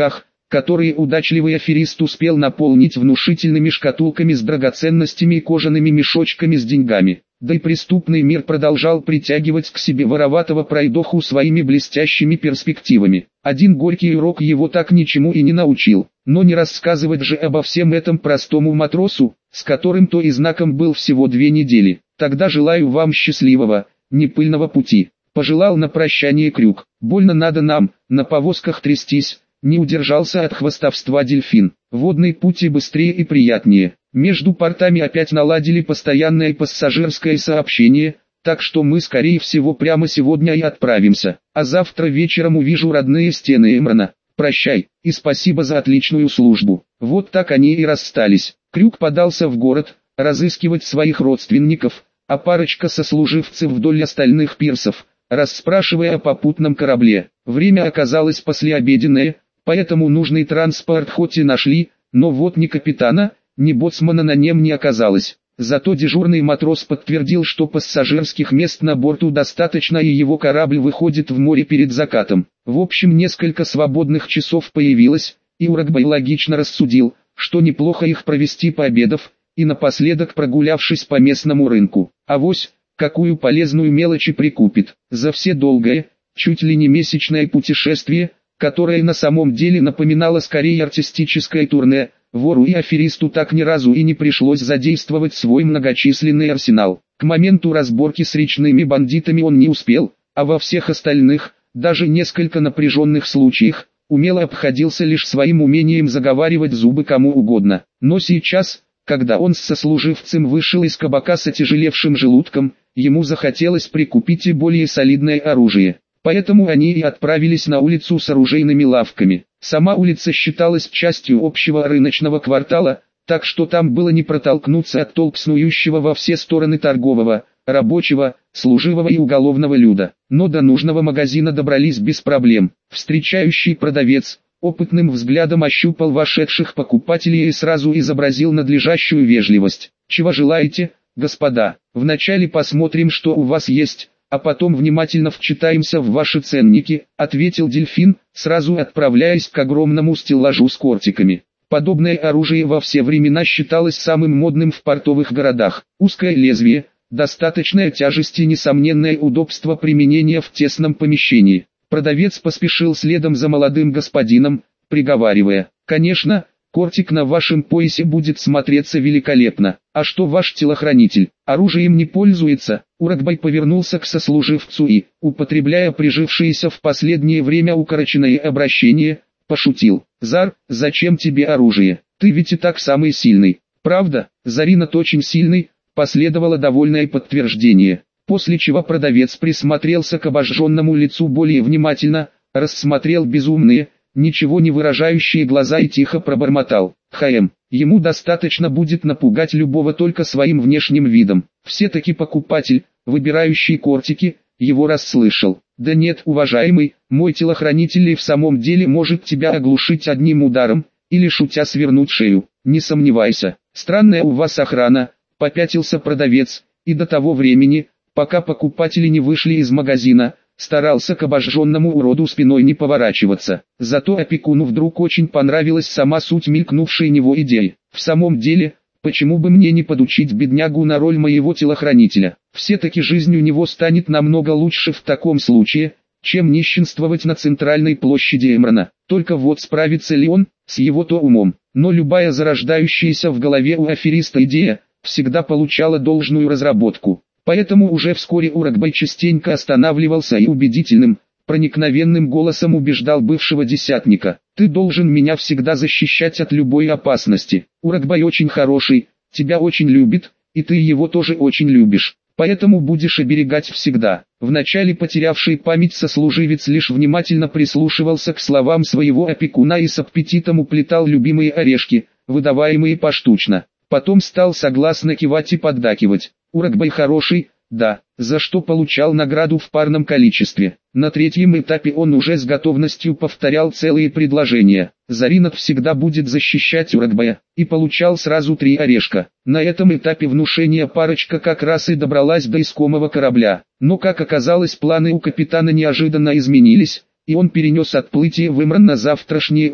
Speaker 1: которые удачливый аферист успел наполнить внушительными шкатулками с драгоценностями и кожаными мешочками с деньгами. Да и преступный мир продолжал притягивать к себе вороватого пройдоху своими блестящими перспективами. Один горький урок его так ничему и не научил, но не рассказывать же обо всем этом простому матросу, с которым то и знаком был всего две недели. Тогда желаю вам счастливого, непыльного пути. Пожелал на прощание Крюк. Больно надо нам, на повозках трястись. Не удержался от хвастовства дельфин. Водный путь и быстрее и приятнее. Между портами опять наладили постоянное пассажирское сообщение, так что мы скорее всего прямо сегодня и отправимся. А завтра вечером увижу родные стены Эмрана. Прощай, и спасибо за отличную службу. Вот так они и расстались. Крюк подался в город, разыскивать своих родственников, а парочка сослуживцев вдоль остальных пирсов, расспрашивая о попутном корабле. Время оказалось послеобеденное, поэтому нужный транспорт хоть и нашли, но вот ни капитана, ни боцмана на нем не оказалось. Зато дежурный матрос подтвердил, что пассажирских мест на борту достаточно и его корабль выходит в море перед закатом. В общем, несколько свободных часов появилось, и Урагбай логично рассудил, что неплохо их провести пообедав, и напоследок прогулявшись по местному рынку. Авось, какую полезную мелочь и прикупит. За все долгое, чуть ли не месячное путешествие, которое на самом деле напоминало скорее артистическое турне, вору и аферисту так ни разу и не пришлось задействовать свой многочисленный арсенал. К моменту разборки с речными бандитами он не успел, а во всех остальных, даже несколько напряженных случаях, умело обходился лишь своим умением заговаривать зубы кому угодно. Но сейчас, когда он с сослуживцем вышел из кабака с отяжелевшим желудком, ему захотелось прикупить и более солидное оружие. Поэтому они и отправились на улицу с оружейными лавками. Сама улица считалась частью общего рыночного квартала, так что там было не протолкнуться от толп снующего во все стороны торгового, рабочего, служивого и уголовного люда. Но до нужного магазина добрались без проблем. Встречающий продавец опытным взглядом ощупал вошедших покупателей и сразу изобразил надлежащую вежливость. «Чего желаете, господа? Вначале посмотрим, что у вас есть, а потом внимательно вчитаемся в ваши ценники», — ответил дельфин, сразу отправляясь к огромному стеллажу с кортиками. Подобное оружие во все времена считалось самым модным в портовых городах. Узкое лезвие, достаточная тяжесть и несомненное удобство применения в тесном помещении. Продавец поспешил следом за молодым господином, приговаривая: «Конечно, кортик на вашем поясе будет смотреться великолепно. А что ваш телохранитель? Оружием не пользуется?» Урагбай повернулся к сослуживцу и, употребляя прижившееся в последнее время укороченное обращение, пошутил: «Зар, зачем тебе оружие? Ты ведь и так самый сильный». «Правда, Заринат очень сильный», последовало довольное подтверждение. После чего продавец присмотрелся к обожженному лицу более внимательно, рассмотрел безумные, ничего не выражающие глаза и тихо пробормотал: «Хаем, ему достаточно будет напугать любого только своим внешним видом». Все-таки покупатель, выбирающий кортики, его расслышал. «Да нет, уважаемый, мой телохранитель и в самом деле может тебя оглушить одним ударом, или шутя свернуть шею, не сомневайся. Странная у вас охрана», — попятился продавец, и до того времени, пока покупатели не вышли из магазина, старался к обожженному уроду спиной не поворачиваться. Зато опекуну вдруг очень понравилась сама суть мелькнувшей него идеи. «В самом деле, почему бы мне не подучить беднягу на роль моего телохранителя? Все-таки жизнь у него станет намного лучше в таком случае, чем нищенствовать на центральной площади Эмрана. Только вот справится ли он с его-то умом?» Но любая зарождающаяся в голове у афериста идея всегда получала должную разработку. Поэтому уже вскоре Урагбай частенько останавливался и убедительным, проникновенным голосом убеждал бывшего десятника: «Ты должен меня всегда защищать от любой опасности. Урагбай очень хороший, тебя очень любит, и ты его тоже очень любишь. Поэтому будешь оберегать всегда». Вначале потерявший память сослуживец лишь внимательно прислушивался к словам своего опекуна и с аппетитом уплетал любимые орешки, выдаваемые поштучно. Потом стал согласно кивать и поддакивать. Урагбай хороший, да, за что получал награду в парном количестве. На третьем этапе он уже с готовностью повторял целые предложения. Заринат всегда будет защищать Урагбая, и получал сразу три орешка. На этом этапе внушения парочка как раз и добралась до искомого корабля. Но как оказалось, планы у капитана неожиданно изменились, и он перенес отплытие в Эмран на завтрашнее утро.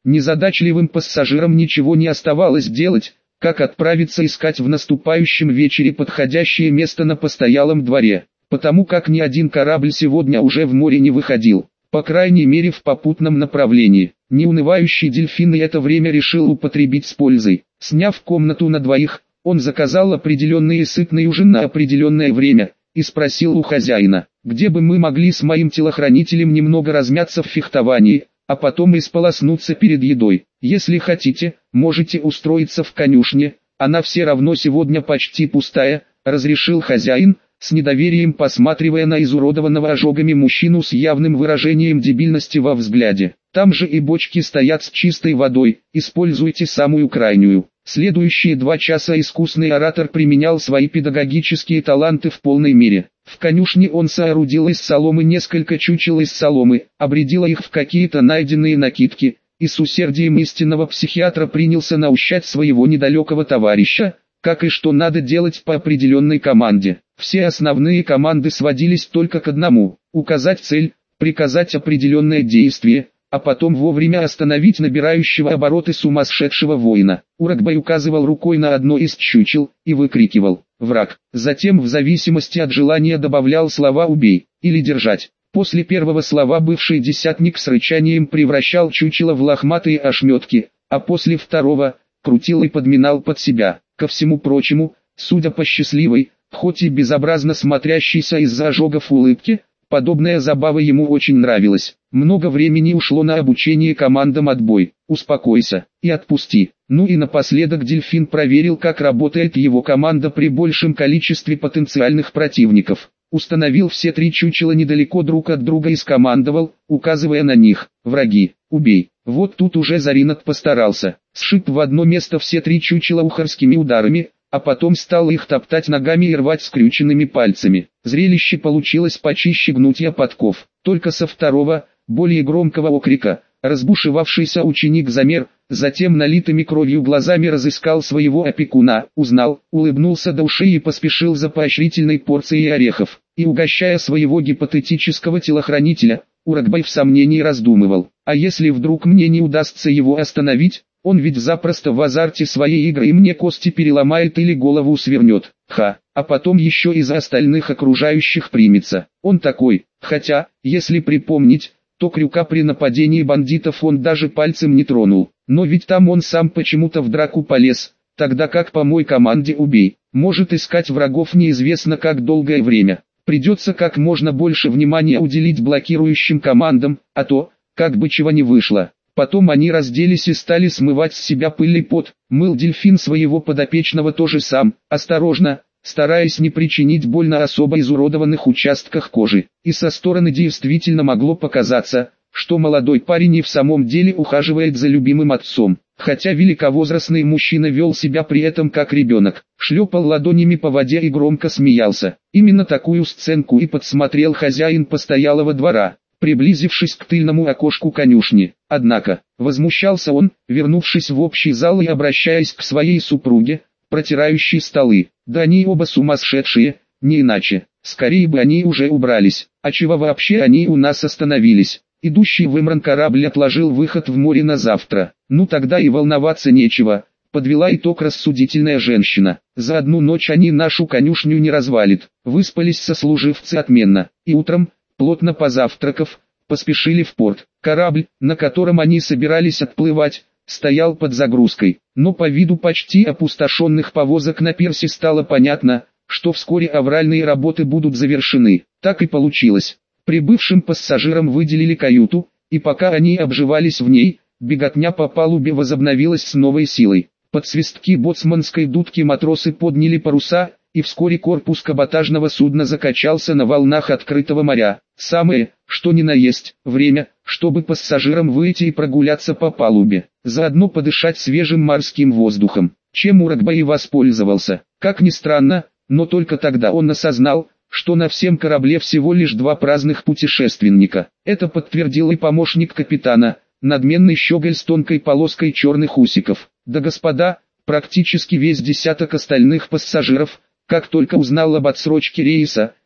Speaker 1: Незадачливым пассажирам ничего не оставалось делать, как отправиться искать в наступающем вечере подходящее место на постоялом дворе, потому как ни один корабль сегодня уже в море не выходил, по крайней мере в попутном направлении. Неунывающий дельфин и это время решил употребить с пользой. Сняв комнату на двоих, он заказал определенный и сытный ужин на определенное время, и спросил у хозяина, где бы мы могли с моим телохранителем немного размяться в фехтовании, а потом исполоснуться перед едой. Если хотите, можете устроиться в конюшне, она все равно сегодня почти пустая, разрешил хозяин, с недоверием посматривая на изуродованного ожогами мужчину с явным выражением дебильности во взгляде. Там же и бочки стоят с чистой водой, используйте самую крайнюю. Следующие два часа искусный оратор применял свои педагогические таланты в полной мере. В конюшне он соорудил из соломы несколько чучел из соломы, обрядил их в какие-то найденные накидки, и с усердием истинного психиатра принялся наущать своего недалекого товарища, как и что надо делать по определенной команде. Все основные команды сводились только к одному – указать цель, приказать определенное действие, а потом вовремя остановить набирающего обороты сумасшедшего воина. Урагбай указывал рукой на одно из чучел и выкрикивал «Враг!». Затем в зависимости от желания добавлял слова «убей» или «держать». После первого слова бывший десятник с рычанием превращал чучело в лохматые ошметки, а после второго – крутил и подминал под себя. Ко всему прочему, судя по счастливой, хоть и безобразно смотрящейся из-за ожогов улыбки, подобная забава ему очень нравилась. Много времени ушло на обучение командам «отбой», «успокойся» и «отпусти». Ну и напоследок дельфин проверил, как работает его команда при большем количестве потенциальных противников. Установил все три чучела недалеко друг от друга и скомандовал, указывая на них: «Враги, убей». Вот тут уже Заринат постарался. Сшиб в одно место все три чучела ухарскими ударами, а потом стал их топтать ногами и рвать скрюченными пальцами. Зрелище получилось почище гнутья подков. Только со второго, более громкого окрика, разбушевавшийся ученик замер, затем налитыми кровью глазами разыскал своего опекуна, узнал, улыбнулся до ушей и поспешил за поощрительной порцией орехов. И угощая своего гипотетического телохранителя, Урагбай в сомнении раздумывал: а если вдруг мне не удастся его остановить? Он ведь запросто в азарте своей игры и мне кости переломает или голову свернет. Ха, а потом еще и за остальных окружающих примется. Он такой, хотя, если припомнить, то Крюка при нападении бандитов он даже пальцем не тронул. Но ведь там он сам почему-то в драку полез, тогда как по моей команде «убей» может искать врагов неизвестно как долгое время. Придется как можно больше внимания уделить блокирующим командам, а то, как бы чего не вышло. Потом они разделись и стали смывать с себя пыль и пот. Мыл дельфин своего подопечного тоже сам, осторожно, стараясь не причинить боль на особо изуродованных участках кожи. И со стороны действительно могло показаться, что молодой парень и в самом деле ухаживает за любимым отцом. Хотя великовозрастный мужчина вел себя при этом как ребенок, шлепал ладонями по воде и громко смеялся. Именно такую сценку и подсмотрел хозяин постоялого двора, приблизившись к тыльному окошку конюшни. Однако, возмущался он, вернувшись в общий зал и обращаясь к своей супруге, протирающей столы: да они оба сумасшедшие, не иначе, скорее бы они уже убрались, а чего вообще они у нас остановились? Идущий в Имран корабль отложил выход в море на завтра. Ну тогда и волноваться нечего, подвела итог рассудительная женщина. За одну ночь они нашу конюшню не развалит. Выспались сослуживцы отменно, и утром, плотно позавтракав, поспешили в порт. Корабль, на котором они собирались отплывать, стоял под загрузкой, но по виду почти опустошенных повозок на пирсе стало понятно, что вскоре авральные работы будут завершены. Так и получилось. Прибывшим пассажирам выделили каюту, и пока они обживались в ней, беготня по палубе возобновилась с новой силой. Под свистки боцманской дудки матросы подняли паруса, и вскоре корпус каботажного судна закачался на волнах открытого моря. Самое, что ни на есть, время, чтобы пассажирам выйти и прогуляться по палубе, заодно подышать свежим морским воздухом, чем Урагбай и воспользовался. Как ни странно, но только тогда он осознал, что на всем корабле всего лишь два праздных путешественника. Это подтвердил и помощник капитана, надменный щеголь с тонкой полоской черных усиков. Да господа, практически весь десяток остальных пассажиров, как только узнал об отсрочке рейса,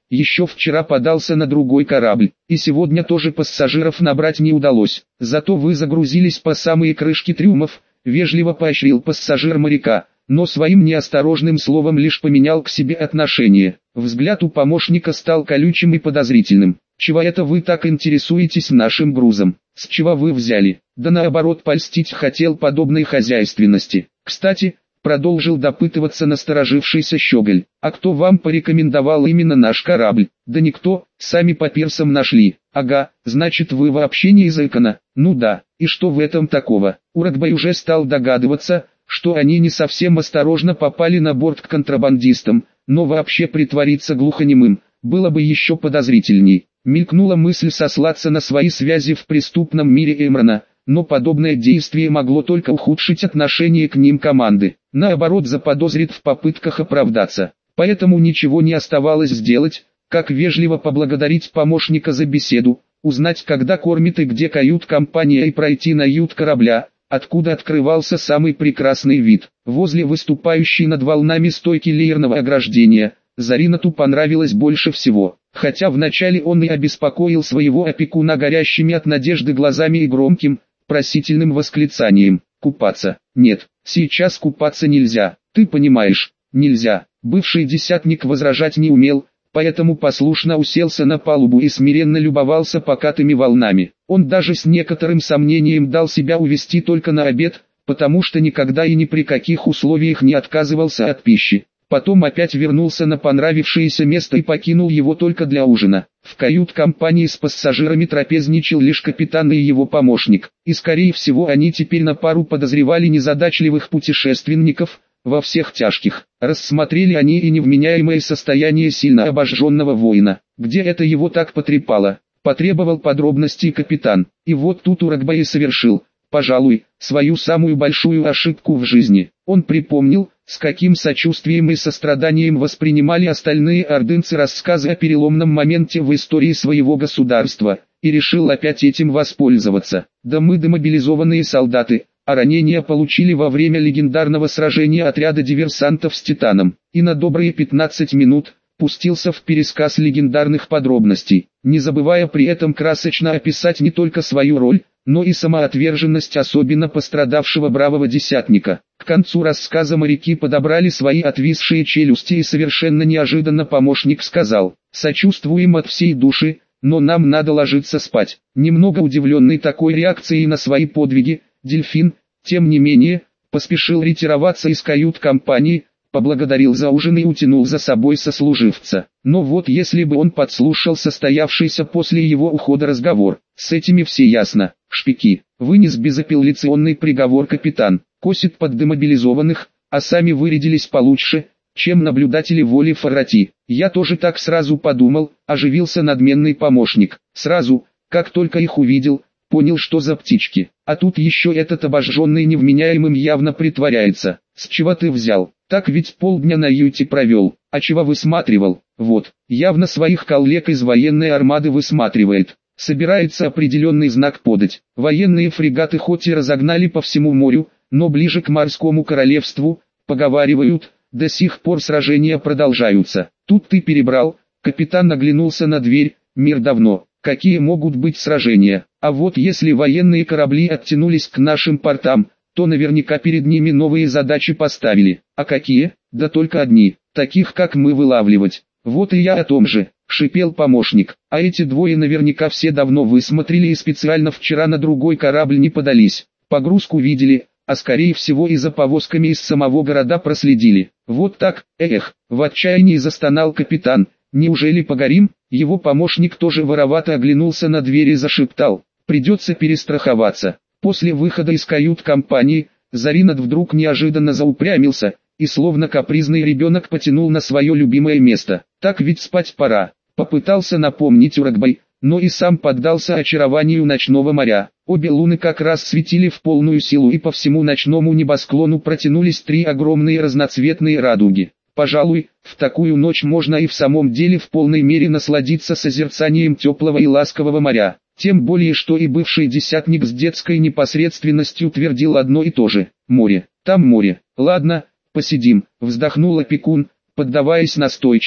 Speaker 1: еще вчера подался на другой корабль, и сегодня тоже пассажиров набрать не удалось. Зато вы загрузились по самые крышки трюмов, вежливо поощрил пассажир моряка, но своим неосторожным словом лишь поменял к себе отношение. Взгляд у помощника стал колючим и подозрительным. «Чего это вы так интересуетесь нашим грузом? С чего вы взяли?» Да наоборот, польстить хотел подобной хозяйственности. «Кстати», продолжил допытываться насторожившийся щеголь, «а кто вам порекомендовал именно наш корабль?» «Да никто, сами по пирсам нашли». «Ага, значит вы вообще не из Экона?» «Ну да, и что в этом такого?» Урагбай уже стал догадываться, что они не совсем осторожно попали на борт к контрабандистам, но вообще притвориться глухонемым было бы еще подозрительней. Мелькнула мысль сослаться на свои связи в преступном мире Эмрона, но подобное действие могло только ухудшить отношение к ним команды. Наоборот, заподозрит в попытках оправдаться. Поэтому ничего не оставалось сделать, как вежливо поблагодарить помощника за беседу, узнать, когда кормит и где кают-компания, и пройти на ют корабля, откуда открывался самый прекрасный вид. Возле выступающей над волнами стойки леерного ограждения Заринату понравилось больше всего. Хотя вначале он и обеспокоил своего опекуна горящими от надежды глазами и громким, просительным восклицанием: «Купаться? Нет, сейчас купаться нельзя, ты понимаешь, нельзя». Бывший десятник возражать не умел, поэтому послушно уселся на палубу и смиренно любовался покатыми волнами. Он даже с некоторым сомнением дал себя увести только на обед, потому что никогда и ни при каких условиях не отказывался от пищи. Потом опять вернулся на понравившееся место и покинул его только для ужина. В кают-компании с пассажирами трапезничал лишь капитан и его помощник, и скорее всего они теперь на пару подозревали незадачливых путешественников во всех тяжких. Рассмотрели они и невменяемое состояние сильно обожженного воина. Где это его так потрепало? Потребовал подробностей капитан, и вот тут Урагбай совершил, пожалуй, свою самую большую ошибку в жизни. Он припомнил, с каким сочувствием и состраданием воспринимали остальные ордынцы рассказы о переломном моменте в истории своего государства, и решил опять этим воспользоваться. Да мы демобилизованные солдаты, а ранения получили во время легендарного сражения отряда диверсантов с Титаном, и на добрые пятнадцать минут пустился в пересказ легендарных подробностей, не забывая при этом красочно описать не только свою роль, но и самоотверженность особенно пострадавшего бравого десятника. К концу рассказа моряки подобрали свои отвисшие челюсти, и совершенно неожиданно помощник сказал: «Сочувствуем от всей души, но нам надо ложиться спать». Немного удивленный такой реакцией на свои подвиги, Дельфин, тем не менее, поспешил ретироваться из кают-компании, поблагодарил за ужин и утянул за собой сослуживца. Но вот если бы он подслушал состоявшийся после его ухода разговор, с этими все ясно. «Шпики», вынес безапелляционный приговор капитан, «косит под демобилизованных, а сами вырядились получше, чем наблюдатели воли Фаррати». «Я тоже так сразу подумал», оживился надменный помощник. «Сразу, как только их увидел, понял, что за птички. А тут еще этот обожженный невменяемым явно притворяется. С чего ты взял? Так ведь полдня на юте провел. А чего высматривал? Вот, явно своих коллег из военной армады высматривает. Собирается определенный знак подать. Военные фрегаты хоть и разогнали по всему морю, но ближе к морскому королевству, поговаривают, до сих пор сражения продолжаются. Тут ты перебрал». Капитан оглянулся на дверь. «Мир давно. Какие могут быть сражения? А вот если военные корабли оттянулись к нашим портам, то наверняка перед ними новые задачи поставили. А какие? Да только одни, таких как мы вылавливать». «Вот и я о том же», — шипел помощник. «А эти двое наверняка все давно высмотрели и специально вчера на другой корабль не подались. Погрузку видели, а скорее всего и за повозками из самого города проследили. Вот так, эх», — в отчаянии застонал капитан. «Неужели погорим?» Его помощник тоже воровато оглянулся на дверь и зашептал: «Придется перестраховаться». После выхода из кают-компании, Заринат вдруг неожиданно заупрямился, и словно капризный ребенок потянул на свое любимое место. «Так ведь спать пора», — попытался напомнить Урагбай, но и сам поддался очарованию ночного моря. Обе луны как раз светили в полную силу, и по всему ночному небосклону протянулись три огромные разноцветные радуги. Пожалуй, в такую ночь можно и в самом деле в полной мере насладиться созерцанием теплого и ласкового моря. Тем более, что и бывший десятник с детской непосредственностью твердил одно и то же: «Море, там море». «Ладно, посидим», — вздохнул опекун, поддаваясь настойчивой,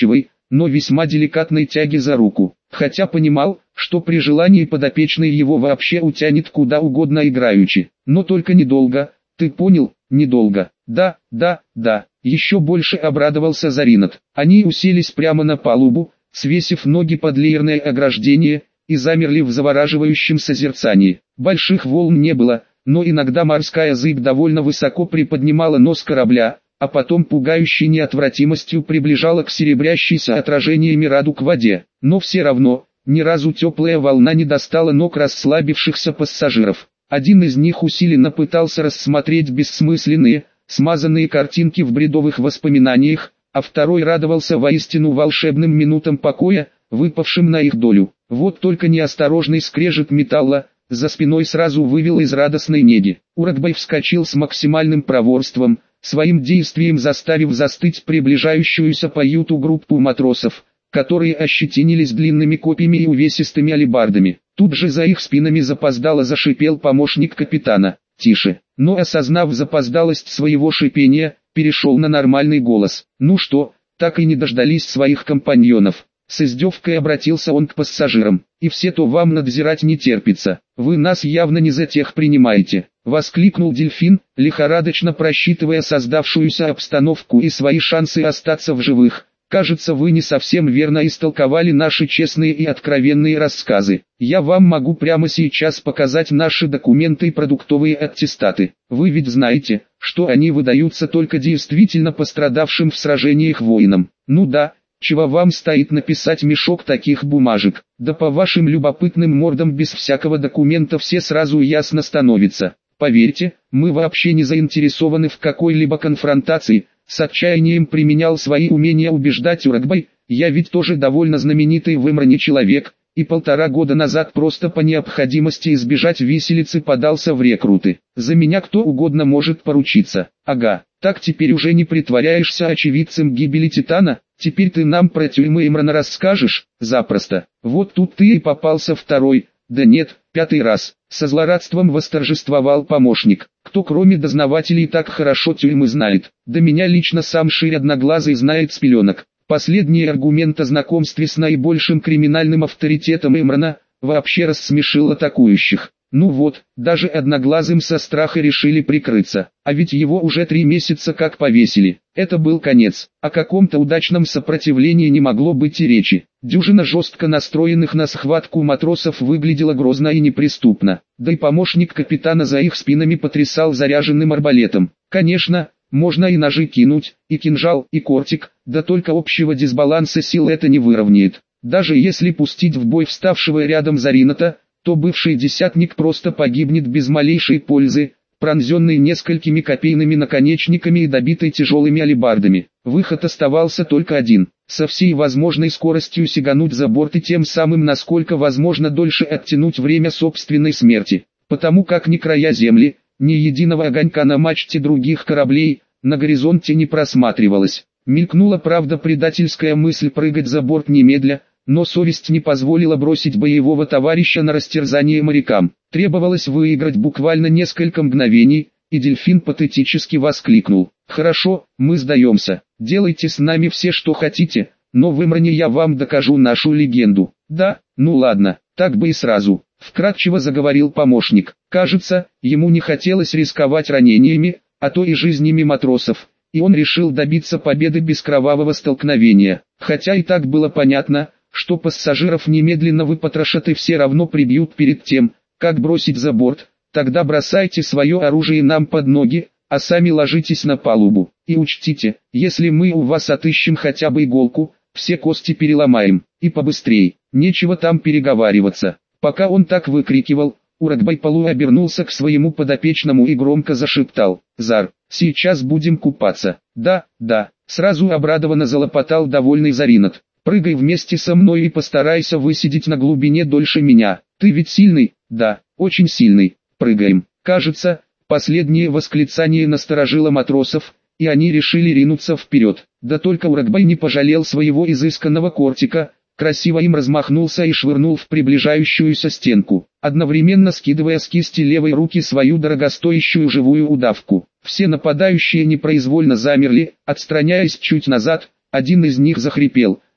Speaker 1: но весьма деликатной тяги за руку, хотя понимал, что при желании подопечный его вообще утянет куда угодно играючи, но только недолго, ты понял, недолго. Да, да, да, еще больше обрадовался Заринат. Они уселись прямо на палубу, свесив ноги под леерное ограждение, и замерли в завораживающем созерцании. Больших волн не было, но иногда морская зыбь довольно высоко приподнимала нос корабля, а потом пугающей неотвратимостью приближала к серебрящейся отражениями раду к воде. Но все равно, ни разу теплая волна не достала ног расслабившихся пассажиров. Один из них усиленно пытался рассмотреть бессмысленные, смазанные картинки в бредовых воспоминаниях, а второй радовался воистину волшебным минутам покоя, выпавшим на их долю. Вот только неосторожный скрежет металла за спиной сразу вывел из радостной неги. Урагбай вскочил с максимальным проворством, своим действием заставив застыть приближающуюся по юту группу матросов, которые ощетинились длинными копьями и увесистыми алебардами. Тут же за их спинами запоздало зашипел помощник капитана. Тише, но осознав запоздалость своего шипения, перешел на нормальный голос. Ну что, так и не дождались своих компаньонов. С издевкой обратился он к пассажирам. И все-то вам надзирать не терпится. Вы нас явно не за тех принимаете. Воскликнул дельфин, лихорадочно просчитывая создавшуюся обстановку и свои шансы остаться в живых. Кажется, вы не совсем верно истолковали наши честные и откровенные рассказы. Я вам могу прямо сейчас показать наши документы и продуктовые аттестаты. Вы ведь знаете, что они выдаются только действительно пострадавшим в сражениях воинам. Ну да, чего вам стоит написать мешок таких бумажек? Да по вашим любопытным мордам без всякого документа все сразу ясно становится. Поверьте, мы вообще не заинтересованы в какой-либо конфронтации. С отчаянием применял свои умения убеждать Урагбай, я ведь тоже довольно знаменитый в Имране человек, и полтора года назад просто по необходимости избежать виселицы подался в рекруты. За меня кто угодно может поручиться. Ага, так теперь уже не притворяешься очевидцем гибели Титана, теперь ты нам про тюрьмы Имрана расскажешь? Запросто. Вот тут ты и попался второй, да нет, пятый раз. Со злорадством восторжествовал помощник. Кто кроме дознавателей так хорошо тюрьмы знает? Да меня лично сам Ширь Одноглазый знает с пеленок. Последний аргумент о знакомстве с наибольшим криминальным авторитетом Имрана вообще рассмешил атакующих. Ну вот, даже Одноглазым со страха решили прикрыться. А ведь его уже три месяца как повесили. Это был конец. О каком-то удачном сопротивлении не могло быть и речи. Дюжина жестко настроенных на схватку матросов выглядела грозно и неприступно. Да и помощник капитана за их спинами потрясал заряженным арбалетом. Конечно, можно и ножи кинуть, и кинжал, и кортик, да только общего дисбаланса сил это не выровняет. Даже если пустить в бой вставшего рядом Зарината, то бывший десятник просто погибнет без малейшей пользы, пронзенный несколькими копейными наконечниками и добитой тяжелыми алебардами. Выход оставался только один – со всей возможной скоростью сигануть за борт и тем самым насколько возможно дольше оттянуть время собственной смерти. Потому как ни края земли, ни единого огонька на мачте других кораблей на горизонте не просматривалось. Мелькнула, правда, предательская мысль прыгать за борт немедля, но совесть не позволила бросить боевого товарища на растерзание морякам. Требовалось выиграть буквально несколько мгновений, и дельфин патетически воскликнул. «Хорошо, мы сдаемся, делайте с нами все что хотите, но в Имране я вам докажу нашу легенду». «Да, ну ладно, так бы и сразу», — вкратчиво заговорил помощник. Кажется, ему не хотелось рисковать ранениями, а то и жизнями матросов, и он решил добиться победы без кровавого столкновения. Хотя и так было понятно, что пассажиров немедленно выпотрошат и все равно прибьют перед тем, как бросить за борт. Тогда бросайте свое оружие нам под ноги, а сами ложитесь на палубу. И учтите, если мы у вас отыщем хотя бы иголку, все кости переломаем, и побыстрей, нечего там переговариваться. Пока он так выкрикивал, Урагбай Полу обернулся к своему подопечному и громко зашептал: «Зар, сейчас будем купаться». «Да, да», сразу обрадованно залопотал довольный Заринат. «Прыгай вместе со мной и постарайся высидеть на глубине дольше меня. Ты ведь сильный?» «Да, очень сильный. Прыгаем». Кажется, последнее восклицание насторожило матросов, и они решили ринуться вперед. Да только Урагбай не пожалел своего изысканного кортика, красиво им размахнулся и швырнул в приближающуюся стенку, одновременно скидывая с кисти левой руки свою дорогостоящую живую удавку. Все нападающие непроизвольно замерли, отстраняясь чуть назад. Один из них захрипел: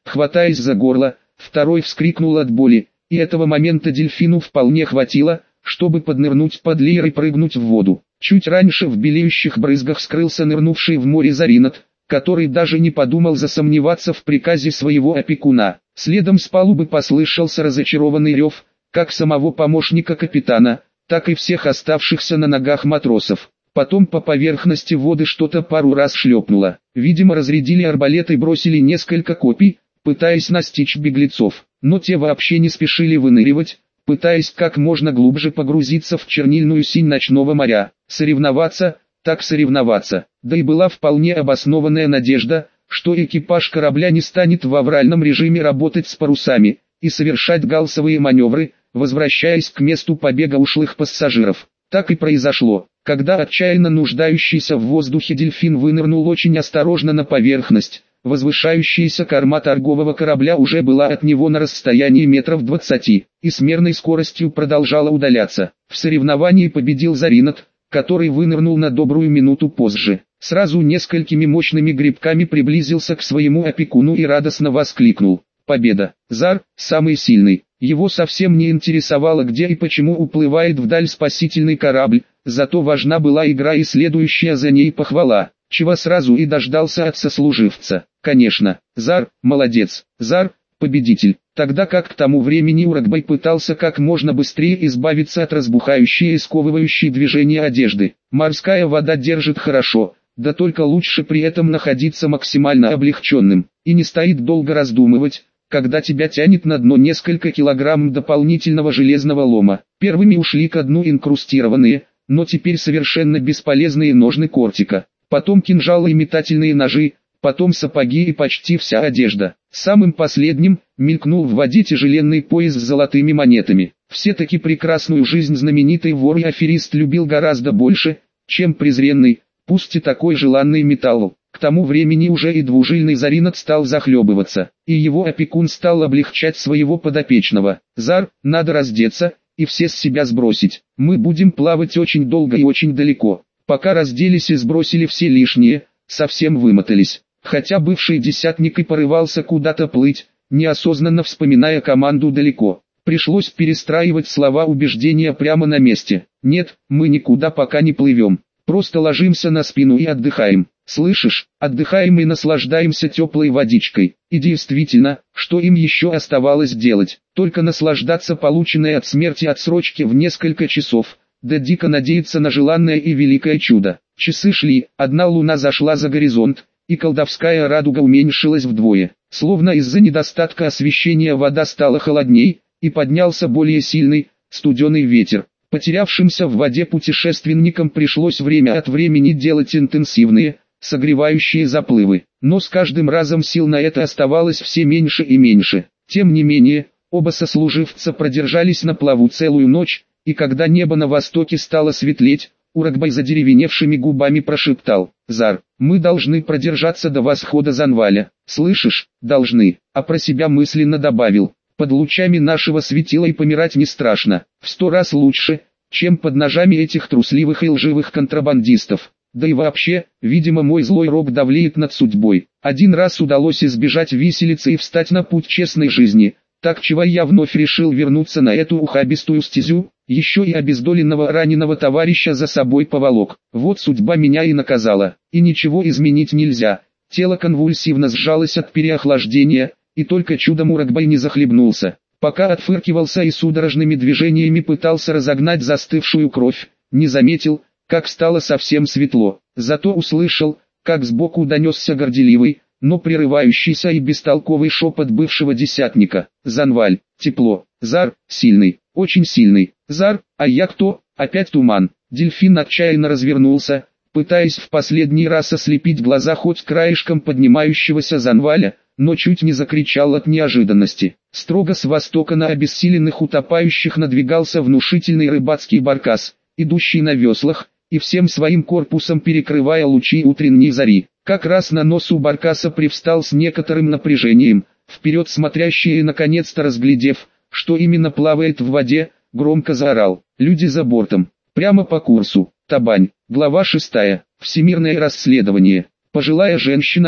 Speaker 1: хватаясь за горло, второй вскрикнул от боли, и этого момента дельфину вполне хватило, чтобы поднырнуть под леер и прыгнуть в воду. Чуть раньше в белеющих брызгах скрылся нырнувший в море Заринат, который даже не подумал засомневаться в приказе своего опекуна. Следом с палубы послышался разочарованный рев, как самого помощника капитана, так и всех оставшихся на ногах матросов. Потом по поверхности воды что-то пару раз шлепнуло. Видимо, разрядили арбалет и бросили несколько копий, пытаясь настичь беглецов. Но те вообще не спешили выныривать, пытаясь как можно глубже погрузиться в чернильную синь ночного моря. Соревноваться, так соревноваться. Да и была вполне обоснованная надежда, что экипаж корабля не станет в авральном режиме работать с парусами и совершать галсовые маневры, возвращаясь к месту побега ушлых пассажиров. Так и произошло. Когда отчаянно нуждающийся в воздухе дельфин вынырнул очень осторожно на поверхность, возвышающаяся корма торгового корабля уже была от него на расстоянии метров двадцати, и с мерной скоростью продолжала удаляться. В соревновании победил Заринат, который вынырнул на добрую минуту позже. Сразу несколькими мощными грибками приблизился к своему опекуну и радостно воскликнул: «Победа! Зар, самый сильный!» Его совсем не интересовало, где и почему уплывает вдаль спасительный корабль, зато важна была игра и следующая за ней похвала, чего сразу и дождался от сослуживца. Конечно, Зар, молодец, Зар, победитель. Тогда как к тому времени Урагбай пытался как можно быстрее избавиться от разбухающей и сковывающей движения одежды. Морская вода держит хорошо, да только лучше при этом находиться максимально облегченным, и не стоит долго раздумывать, когда тебя тянет на дно несколько килограмм дополнительного железного лома. Первыми ушли ко дну инкрустированные, но теперь совершенно бесполезные ножны кортика, потом кинжалы и метательные ножи, потом сапоги и почти вся одежда. Самым последним мелькнул в воде тяжеленный пояс с золотыми монетами. Все-таки прекрасную жизнь знаменитый вор и аферист любил гораздо больше, чем презренный, пусть и такой желанный металл. К тому времени уже и двужильный Заринат стал захлебываться, и его опекун стал облегчать своего подопечного. «Зар, надо раздеться и все с себя сбросить. Мы будем плавать очень долго и очень далеко». Пока разделись и сбросили все лишнее, совсем вымотались. Хотя бывший десятник и порывался куда-то плыть, неосознанно вспоминая команду далеко. Пришлось перестраивать слова убеждения прямо на месте. «Нет, мы никуда пока не плывем. Просто ложимся на спину и отдыхаем. Слышишь, отдыхаем и наслаждаемся теплой водичкой». И действительно, что им еще оставалось делать? Только наслаждаться полученной от смерти отсрочки в несколько часов, да дико надеяться на желанное и великое чудо. Часы шли, одна луна зашла за горизонт, и колдовская радуга уменьшилась вдвое. Словно из-за недостатка освещения вода стала холодней, и поднялся более сильный, студеный ветер. Потерявшимся в воде путешественникам пришлось время от времени делать интенсивные, согревающие заплывы, но с каждым разом сил на это оставалось все меньше и меньше. Тем не менее, оба сослуживца продержались на плаву целую ночь, и когда небо на востоке стало светлеть, Урагбай задеревеневшими губами прошептал: «Зар, мы должны продержаться до восхода Занваля. Слышишь, должны», а про себя мысленно добавил: «Под лучами нашего светила и помирать не страшно, в сто раз лучше, чем под ножами этих трусливых и лживых контрабандистов». Да и вообще, видимо, мой злой рок давлеет над судьбой. Один раз удалось избежать виселицы и встать на путь честной жизни, так чего я вновь решил вернуться на эту ухабистую стезю, еще и обездоленного раненого товарища за собой поволок. Вот судьба меня и наказала, и ничего изменить нельзя. Тело конвульсивно сжалось от переохлаждения, и только чудом Урагбай не захлебнулся. Пока отфыркивался и судорожными движениями пытался разогнать застывшую кровь, не заметил, как стало совсем светло. Зато услышал, как сбоку донесся горделивый, но прерывающийся и бестолковый шепот бывшего десятника: «Занваль, тепло, Зар, сильный, очень сильный, Зар, а я кто?» Опять туман. Дельфин отчаянно развернулся, пытаясь в последний раз ослепить глаза хоть краешком поднимающегося Занваля, но чуть не закричал от неожиданности. Строго с востока на обессиленных утопающих надвигался внушительный рыбацкий баркас, идущий на веслах, и всем своим корпусом перекрывая лучи утренней зари. Как раз на носу баркаса привстал с некоторым напряжением, вперед смотрящий и наконец-то разглядев, что именно плавает в воде, громко заорал: «Люди за бортом! Прямо по курсу!» Табань. Глава шестая. Всемирное расследование. Пожилая женщина,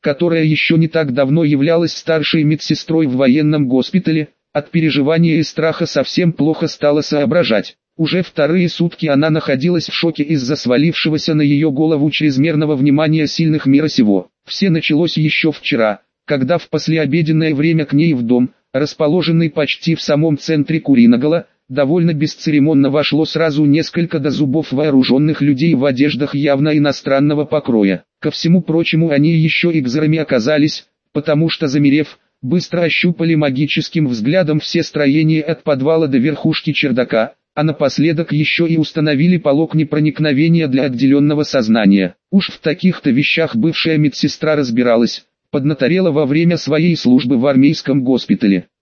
Speaker 1: которая еще не так давно являлась старшей медсестрой в военном госпитале, от переживания и страха совсем плохо стала соображать. Уже вторые сутки она находилась в шоке из-за свалившегося на ее голову чрезмерного внимания сильных мира сего. Все началось еще вчера, когда в послеобеденное время к ней в дом, расположенный почти в самом центре Куриногола, довольно бесцеремонно вошло сразу несколько до зубов вооруженных людей в одеждах явно иностранного покроя. Ко всему прочему они еще и кзерами оказались, потому что замерев, быстро ощупали магическим взглядом все строения от подвала до верхушки чердака, а напоследок еще и установили полог непроникновения для отделенного сознания. Уж в таких-то вещах бывшая медсестра разбиралась, поднаторела во время своей службы в армейском госпитале.